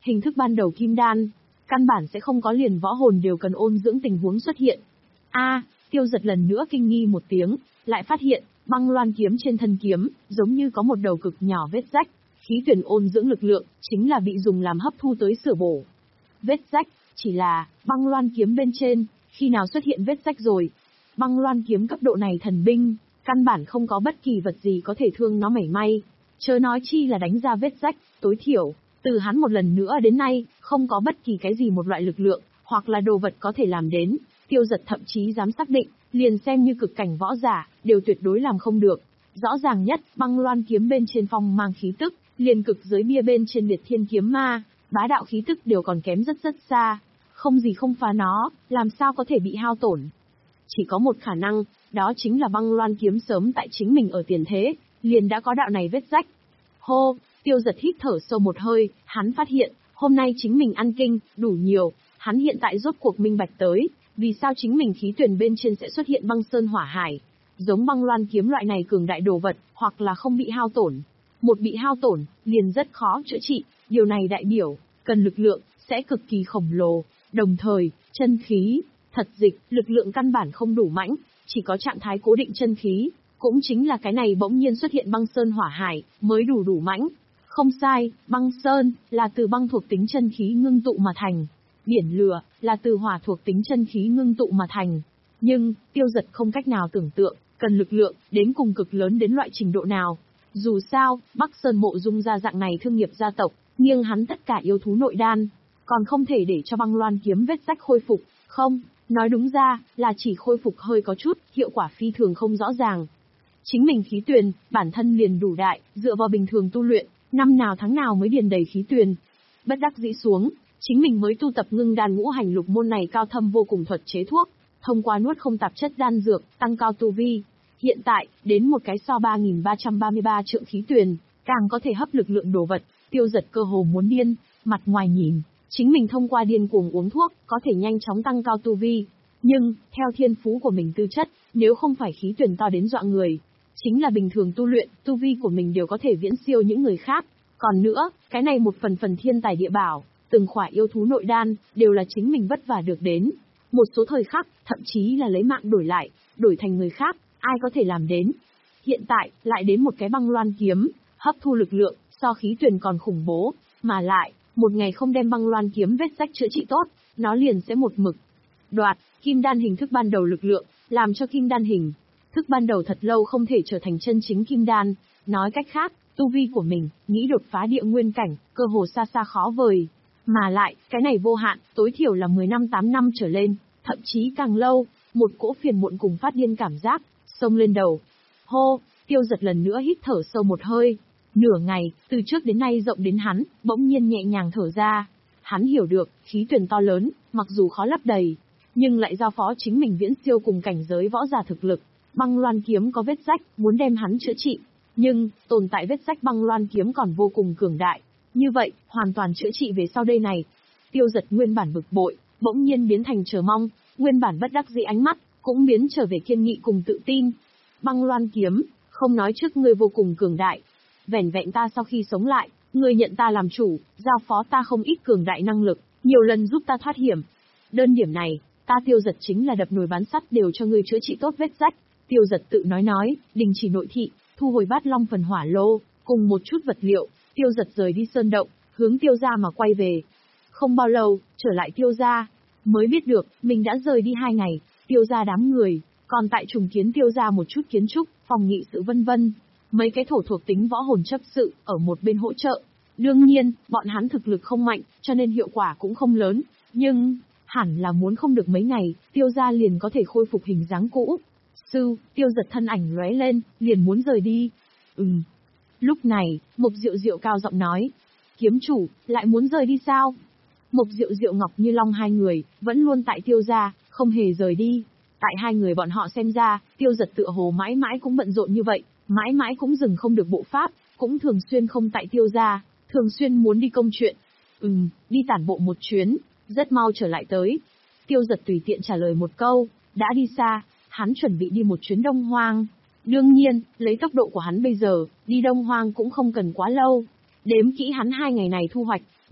hình thức ban đầu kim đan, căn bản sẽ không có liền võ hồn đều cần ôn dưỡng tình huống xuất hiện. A, Tiêu Giật lần nữa kinh nghi một tiếng, lại phát hiện, băng loan kiếm trên thân kiếm, giống như có một đầu cực nhỏ vết rách, khí tuyển ôn dưỡng lực lượng, chính là bị dùng làm hấp thu tới sửa bổ. Vết rách, chỉ là, băng loan kiếm bên trên, khi nào xuất hiện vết rách rồi. Băng loan kiếm cấp độ này thần binh, căn bản không có bất kỳ vật gì có thể thương nó mảy may. Chớ nói chi là đánh ra vết rách, tối thiểu, từ hắn một lần nữa đến nay, không có bất kỳ cái gì một loại lực lượng, hoặc là đồ vật có thể làm đến. Tiêu Giật thậm chí dám xác định, liền xem như cực cảnh võ giả, đều tuyệt đối làm không được. Rõ ràng nhất, băng loan kiếm bên trên phong mang khí tức, liền cực dưới bia bên trên liệt thiên kiếm ma, bá đạo khí tức đều còn kém rất rất xa. Không gì không phá nó, làm sao có thể bị hao tổn. Chỉ có một khả năng, đó chính là băng loan kiếm sớm tại chính mình ở tiền thế, liền đã có đạo này vết rách. Hô, Tiêu Giật hít thở sâu một hơi, hắn phát hiện, hôm nay chính mình ăn kinh, đủ nhiều, hắn hiện tại rốt cuộc minh bạch tới, vì sao chính mình khí tuyển bên trên sẽ xuất hiện băng sơn hỏa hải. Giống băng loan kiếm loại này cường đại đồ vật, hoặc là không bị hao tổn. Một bị hao tổn, liền rất khó chữa trị, điều này đại biểu, cần lực lượng, sẽ cực kỳ khổng lồ, đồng thời, chân khí, thật dịch, lực lượng căn bản không đủ mãnh, chỉ có trạng thái cố định chân khí, cũng chính là cái này bỗng nhiên xuất hiện băng sơn hỏa hải, mới đủ đủ mãnh. Không sai, băng sơn, là từ băng thuộc tính chân khí ngưng tụ mà thành. Biển lửa, là từ hỏa thuộc tính chân khí ngưng tụ mà thành. Nhưng, Tiêu Giật không cách nào tưởng tượng, cần lực lượng, đến cùng cực lớn đến loại trình độ nào. Dù sao, Bắc Sơn Mộ Dung gia dạng này thương nghiệp gia tộc, nghiêng hắn tất cả yêu thú nội đan, còn không thể để cho băng loan kiếm vết rách khôi phục, không, nói đúng ra, là chỉ khôi phục hơi có chút, hiệu quả phi thường không rõ ràng. Chính mình khí tuyền, bản thân liền đủ đại, dựa vào bình thường tu luyện, năm nào tháng nào mới điền đầy khí tuyền. Bất đắc dĩ xuống, chính mình mới tu tập ngưng đan ngũ hành lục môn này cao thâm vô cùng thuật chế thuốc, thông qua nuốt không tạp chất đan dược, tăng cao tu vi. Hiện tại, đến một cái so ba nghìn ba trăm ba mươi ba trượng khí tuyền, càng có thể hấp lực lượng đồ vật, Tiêu Giật cơ hồ muốn điên, mặt ngoài nhìn, chính mình thông qua điên cuồng uống thuốc, có thể nhanh chóng tăng cao tu vi. Nhưng, theo thiên phú của mình tư chất, nếu không phải khí tuyền to đến dọa người, chính là bình thường tu luyện, tu vi của mình đều có thể viễn siêu những người khác. Còn nữa, cái này một phần phần thiên tài địa bảo, từng khỏa yêu thú nội đan, đều là chính mình vất vả được đến. Một số thời khắc, thậm chí là lấy mạng đổi lại, đổi thành người khác, ai có thể làm đến. Hiện tại, lại đến một cái băng loan kiếm, hấp thu lực lượng, so khí tuyền còn khủng bố, mà lại, một ngày không đem băng loan kiếm vết rách chữa trị tốt, nó liền sẽ một mực đoạt, kim đan hình thức ban đầu lực lượng, làm cho kim đan hình. Thức ban đầu thật lâu không thể trở thành chân chính kim đan, nói cách khác, tu vi của mình, nghĩ đột phá địa nguyên cảnh, cơ hồ xa xa khó vời. Mà lại, cái này vô hạn, tối thiểu là mười năm tám năm trở lên, thậm chí càng lâu, một cỗ phiền muộn cùng phát điên cảm giác, xông lên đầu. Hô, Tiêu Giật lần nữa hít thở sâu một hơi. Nửa ngày, từ trước đến nay rộng đến hắn, bỗng nhiên nhẹ nhàng thở ra. Hắn hiểu được, khí tuyền to lớn, mặc dù khó lấp đầy, nhưng lại giao phó chính mình viễn siêu cùng cảnh giới võ giả thực lực. Băng loan kiếm có vết rách, muốn đem hắn chữa trị. Nhưng, tồn tại vết rách băng loan kiếm còn vô cùng cường đại. Như vậy, hoàn toàn chữa trị về sau đây này. Tiêu Giật nguyên bản bực bội, bỗng nhiên biến thành chờ mong, nguyên bản bất đắc dĩ ánh mắt, cũng biến trở về kiên nghị cùng tự tin. Băng loan kiếm, không nói trước ngươi vô cùng cường đại. Vẻn vẹn ta sau khi sống lại, ngươi nhận ta làm chủ, giao phó ta không ít cường đại năng lực, nhiều lần giúp ta thoát hiểm. Đơn điểm này, ta Tiêu Giật chính là đập nồi bán sắt đều cho ngươi chữa trị tốt vết rách. Tiêu Giật tự nói nói, đình chỉ nội thị, thu hồi bát long phần hỏa lô, cùng một chút vật liệu, Tiêu Giật rời đi sơn động, hướng Tiêu gia mà quay về. Không bao lâu, trở lại Tiêu gia, mới biết được, mình đã rời đi hai ngày, Tiêu gia đám người, còn tại trùng kiến Tiêu gia một chút kiến trúc, phòng nghị sự vân vân. Mấy cái thổ thuộc tính võ hồn chấp sự, ở một bên hỗ trợ. Đương nhiên, bọn hắn thực lực không mạnh, cho nên hiệu quả cũng không lớn, nhưng, hẳn là muốn không được mấy ngày, Tiêu gia liền có thể khôi phục hình dáng cũ. Sư, Tiêu Giật thân ảnh lóe lên, liền muốn rời đi. Ừm. Lúc này, Mộc Diệu Diệu cao giọng nói. Kiếm chủ, lại muốn rời đi sao? Mộc Diệu Diệu Ngọc Như Long hai người, vẫn luôn tại Tiêu gia, không hề rời đi. Tại hai người bọn họ xem ra, Tiêu Giật tựa hồ mãi mãi cũng bận rộn như vậy, mãi mãi cũng dừng không được bộ pháp, cũng thường xuyên không tại Tiêu gia, thường xuyên muốn đi công chuyện. Ừm, đi tản bộ một chuyến, rất mau trở lại tới. Tiêu Giật tùy tiện trả lời một câu, đã đi xa, hắn chuẩn bị đi một chuyến Đông Hoang. Đương nhiên, lấy tốc độ của hắn bây giờ, đi Đông Hoang cũng không cần quá lâu. Đếm kỹ hắn hai ngày này thu hoạch,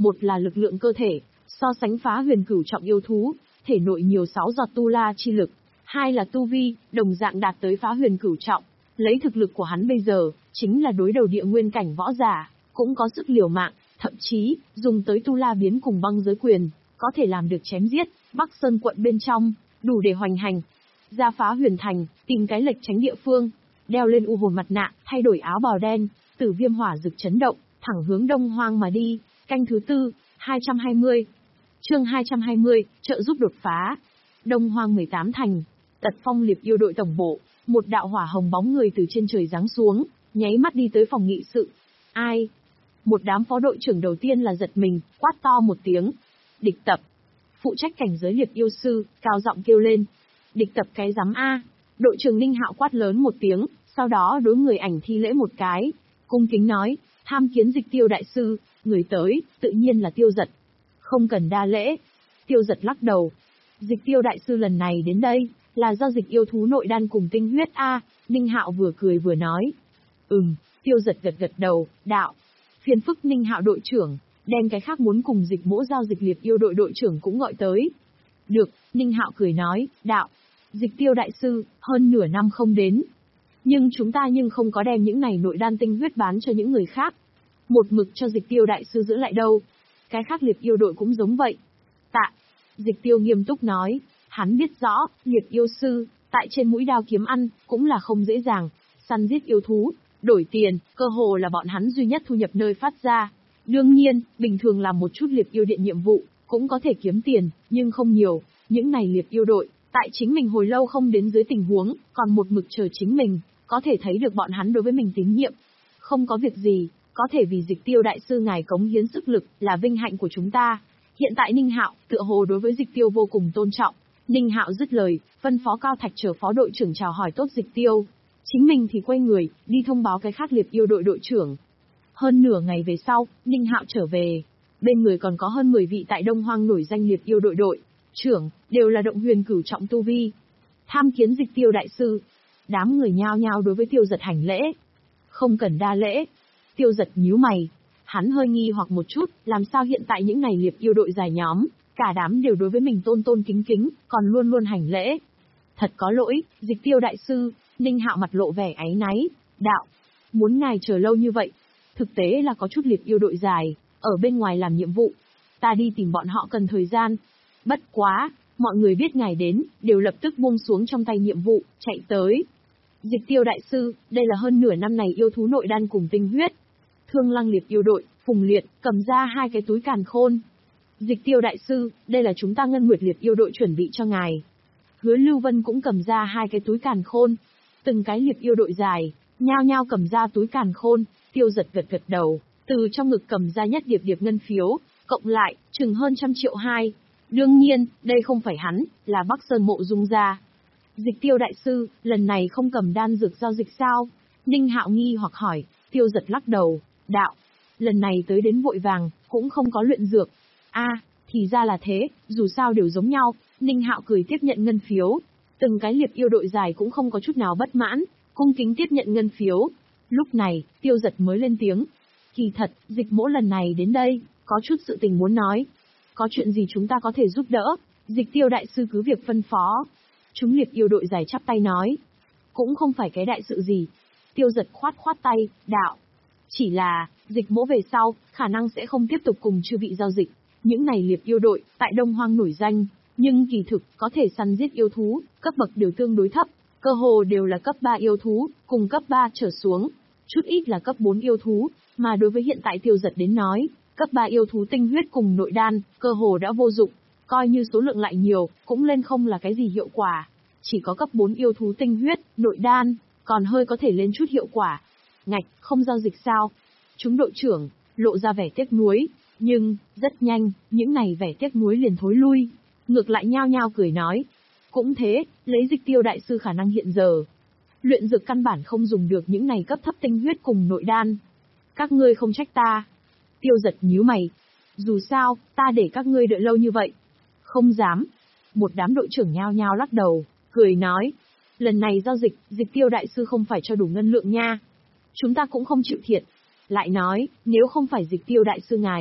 một là lực lượng cơ thể, so sánh phá huyền cửu trọng yêu thú, thể nội nhiều sáu giọt tu la chi lực, hai là tu vi, đồng dạng đạt tới phá huyền cửu trọng, lấy thực lực của hắn bây giờ, chính là đối đầu địa nguyên cảnh võ giả, cũng có sức liều mạng, thậm chí, dùng tới tu la biến cùng băng giới quyền, có thể làm được chém giết, Bắc Sơn quận bên trong, đủ để hoành hành. Ra phá huyền thành, tìm cái lệch tránh địa phương, đeo lên u hồn mặt nạ, thay đổi áo bào đen, tử viêm hỏa rực chấn động, thẳng hướng Đông Hoang mà đi, canh thứ tư, hai trăm hai mươi. Chương hai trăm hai mươi, trợ giúp đột phá. Đông Hoang mười tám thành, Tật Phong Liệp yêu đội tổng bộ, một đạo hỏa hồng bóng người từ trên trời giáng xuống, nháy mắt đi tới phòng nghị sự. Ai? Một đám phó đội trưởng đầu tiên là giật mình, quát to một tiếng. Địch Tập. Phụ trách cảnh giới liệp yêu sư, cao giọng kêu lên. Địch Tập cái rắm a. Đội trưởng Ninh Hạo quát lớn một tiếng, sau đó đối người ảnh thi lễ một cái, cung kính nói, tham kiến Dịch Tiêu đại sư, người tới, tự nhiên là Tiêu Giật. Không cần đa lễ. Tiêu Giật lắc đầu. Dịch Tiêu đại sư lần này đến đây, là do dịch yêu thú nội đan cùng tinh huyết a. Ninh Hạo vừa cười vừa nói. Ừm, Tiêu Giật gật gật đầu, đạo. Phiền phức Ninh Hạo đội trưởng, đem cái khác muốn cùng dịch mỗ giao dịch liệp yêu đội đội trưởng cũng gọi tới. Được, Ninh Hạo cười nói, đạo. Dịch Tiêu đại sư, hơn nửa năm không đến. Nhưng chúng ta nhưng không có đem những này nội đan tinh huyết bán cho những người khác. Một mực cho Dịch Tiêu đại sư giữ lại đâu. Cái khác liệp yêu đội cũng giống vậy. Tạ. Dịch Tiêu nghiêm túc nói, hắn biết rõ, liệp yêu sư, tại trên mũi đao kiếm ăn, cũng là không dễ dàng. Săn giết yêu thú, đổi tiền, cơ hồ là bọn hắn duy nhất thu nhập nơi phát ra. Đương nhiên, bình thường làm một chút liệp yêu điện nhiệm vụ, cũng có thể kiếm tiền, nhưng không nhiều. Những này liệp yêu đội, tại chính mình hồi lâu không đến dưới tình huống, còn một mực chờ chính mình, có thể thấy được bọn hắn đối với mình tín nhiệm. Không có việc gì, có thể vì Dịch Tiêu đại sư ngài cống hiến sức lực, là vinh hạnh của chúng ta. Hiện tại Ninh Hạo, tựa hồ đối với Dịch Tiêu vô cùng tôn trọng. Ninh Hạo dứt lời, phân phó Cao Thạch chờ phó đội trưởng chào hỏi tốt Dịch Tiêu. Chính mình thì quay người, đi thông báo cái khác liệp yêu đội đội trưởng. Hơn nửa ngày về sau, Ninh Hạo trở về. Bên người còn có hơn mười vị tại Đông Hoang nổi danh liệp yêu đội đội trưởng, đều là động huyền cửu trọng tu vi. Tham kiến Dịch Tiêu đại sư. Đám người nhao nhao đối với Tiêu Giật hành lễ. Không cần đa lễ. Tiêu Giật nhíu mày. Hắn hơi nghi hoặc một chút, làm sao hiện tại những này liệp yêu đội dài nhóm, cả đám đều đối với mình tôn tôn kính kính, còn luôn luôn hành lễ. Thật có lỗi, Dịch Tiêu đại sư. Ninh Hạo mặt lộ vẻ áy náy, đạo. Muốn ngài chờ lâu như vậy. Thực tế là có chút liệp yêu đội dài, ở bên ngoài làm nhiệm vụ. Ta đi tìm bọn họ cần thời gian. Bất quá, mọi người biết ngài đến, đều lập tức buông xuống trong tay nhiệm vụ, chạy tới. Dịch Tiêu đại sư, đây là hơn nửa năm này yêu thú nội đan cùng tinh huyết. Thương Lăng liệp yêu đội, Phùng Liệt, cầm ra hai cái túi càn khôn. Dịch Tiêu đại sư, đây là chúng ta Ngân Nguyệt liệp yêu đội chuẩn bị cho ngài. Hứa Lưu Vân cũng cầm ra hai cái túi càn khôn. Từng cái liệp yêu đội dài, nhao nhao cầm ra túi càn khôn. Tiêu Giật gật gật đầu, từ trong ngực cầm ra nhất điệp điệp ngân phiếu, cộng lại, chừng hơn trăm triệu hai. Đương nhiên, đây không phải hắn, là Bắc Sơn Mộ Dung gia. Dịch Tiêu đại sư, lần này không cầm đan dược giao dịch sao? Ninh Hạo nghi hoặc hỏi. Tiêu Giật lắc đầu, đạo. Lần này tới đến vội vàng, cũng không có luyện dược. A, à, thì ra là thế, dù sao đều giống nhau. Ninh Hạo cười tiếp nhận ngân phiếu. Từng cái liệp yêu đội dài cũng không có chút nào bất mãn, cung kính tiếp nhận ngân phiếu. Lúc này, Tiêu Giật mới lên tiếng. Kỳ thật, Dịch mỗ lần này đến đây, có chút sự tình muốn nói. Có chuyện gì chúng ta có thể giúp đỡ? Dịch Tiêu đại sư cứ việc phân phó. Chúng liệp yêu đội dài chắp tay nói. Cũng không phải cái đại sự gì. Tiêu Giật khoát khoát tay, đạo. Chỉ là, Dịch mỗ về sau, khả năng sẽ không tiếp tục cùng chư vị giao dịch. Những này liệp yêu đội, tại Đông Hoang nổi danh, nhưng kỳ thực, có thể săn giết yêu thú, cấp bậc đều tương đối thấp. Cơ hồ đều là cấp ba yêu thú, cùng cấp ba trở xuống. Chút ít là cấp bốn yêu thú, mà đối với hiện tại Tiêu Giật đến nói, cấp ba yêu thú tinh huyết cùng nội đan, cơ hồ đã vô dụng. Coi như số lượng lại nhiều, cũng lên không là cái gì hiệu quả. Chỉ có cấp bốn yêu thú tinh huyết, nội đan, còn hơi có thể lên chút hiệu quả. Ngạch, không giao dịch sao? Chúng đội trưởng, lộ ra vẻ tiếc nuối. Nhưng, rất nhanh, những này vẻ tiếc nuối liền thối lui. Ngược lại nhao nhao cười nói. Cũng thế, lấy Dịch Tiêu đại sư khả năng hiện giờ. Luyện dược căn bản không dùng được những này cấp thấp tinh huyết cùng nội đan. Các ngươi không trách ta. Tiêu Giật nhíu mày. Dù sao, ta để các ngươi đợi lâu như vậy. Không dám. Một đám đội trưởng nhao nhao lắc đầu, cười nói. Lần này giao dịch, Dịch Tiêu đại sư không phải cho đủ ngân lượng nha. Chúng ta cũng không chịu thiệt. Lại nói, nếu không phải Dịch Tiêu đại sư ngài,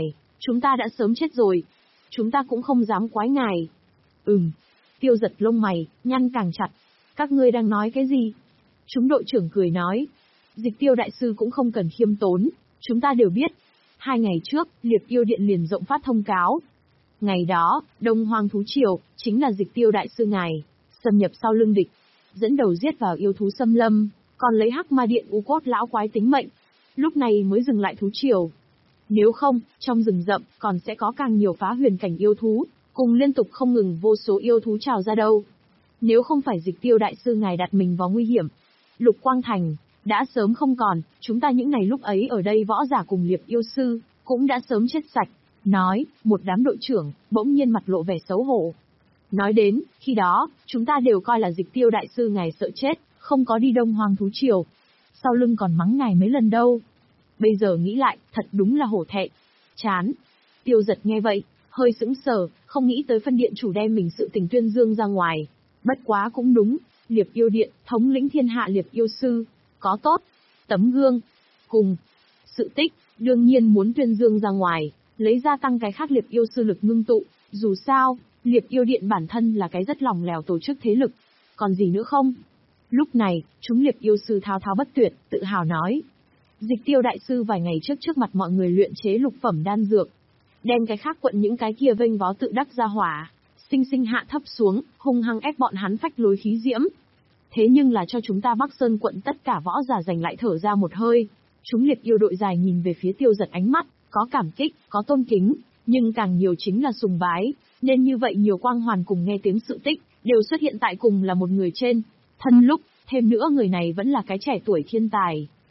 Chúng ta đã sớm chết rồi. Chúng ta cũng không dám quái ngài. Ừm. Tiêu Giật lông mày, nhăn càng chặt. Các ngươi đang nói cái gì? Chúng đội trưởng cười nói. Dịch Tiêu đại sư cũng không cần khiêm tốn, chúng ta đều biết. Hai ngày trước, Liệp Yêu Điện liền rộng phát thông cáo. Ngày đó, Đông Hoang Thú Triều, chính là Dịch Tiêu đại sư ngài, xâm nhập sau lưng địch, dẫn đầu giết vào yêu thú xâm lâm, còn lấy Hắc Ma Điện U Cốt lão quái tính mệnh. Lúc này mới dừng lại thú triều. Nếu không, trong rừng rậm, còn sẽ có càng nhiều phá huyền cảnh yêu thú, cùng liên tục không ngừng vô số yêu thú trào ra đâu. Nếu không phải Dịch Tiêu đại sư ngài đặt mình vào nguy hiểm, Lục Quang Thành đã sớm không còn, chúng ta những ngày lúc ấy ở đây võ giả cùng Liệp yêu sư, cũng đã sớm chết sạch. Nói, một đám đội trưởng, bỗng nhiên mặt lộ vẻ xấu hổ. Nói đến, khi đó, chúng ta đều coi là Dịch Tiêu đại sư ngài sợ chết, không có đi Đông Hoang Thú Triều. Sau lưng còn mắng ngài mấy lần đâu. Bây giờ nghĩ lại, thật đúng là hổ thẹn. Chán. Tiêu Giật nghe vậy, hơi sững sờ, không nghĩ tới phân điện chủ đem mình sự tình tuyên dương ra ngoài. Bất quá cũng đúng, Liệp Yêu Điện, thống lĩnh thiên hạ Liệp yêu sư, có tốt, tấm gương, cùng, sự tích, đương nhiên muốn tuyên dương ra ngoài, lấy ra tăng cái khác Liệp yêu sư lực ngưng tụ, dù sao, Liệp Yêu Điện bản thân là cái rất lòng lèo tổ chức thế lực, còn gì nữa không? Lúc này, chúng Liệp yêu sư thao thao bất tuyệt, tự hào nói. Dịch Tiêu đại sư vài ngày trước trước mặt mọi người luyện chế lục phẩm đan dược, đem cái khác quận những cái kia vênh vó tự đắc ra hỏa, sinh sinh hạ thấp xuống, hung hăng ép bọn hắn phách lối khí diễm. Thế nhưng là cho chúng ta Bắc Sơn quận tất cả võ giả giành lại thở ra một hơi. Chúng Liệp yêu đội dài nhìn về phía Tiêu Giật ánh mắt, có cảm kích, có tôn kính, nhưng càng nhiều chính là sùng bái, nên như vậy nhiều quang hoàn cùng nghe tiếng sự tích, đều xuất hiện tại cùng là một người trên thân lúc, thêm nữa người này vẫn là cái trẻ tuổi thiên tài.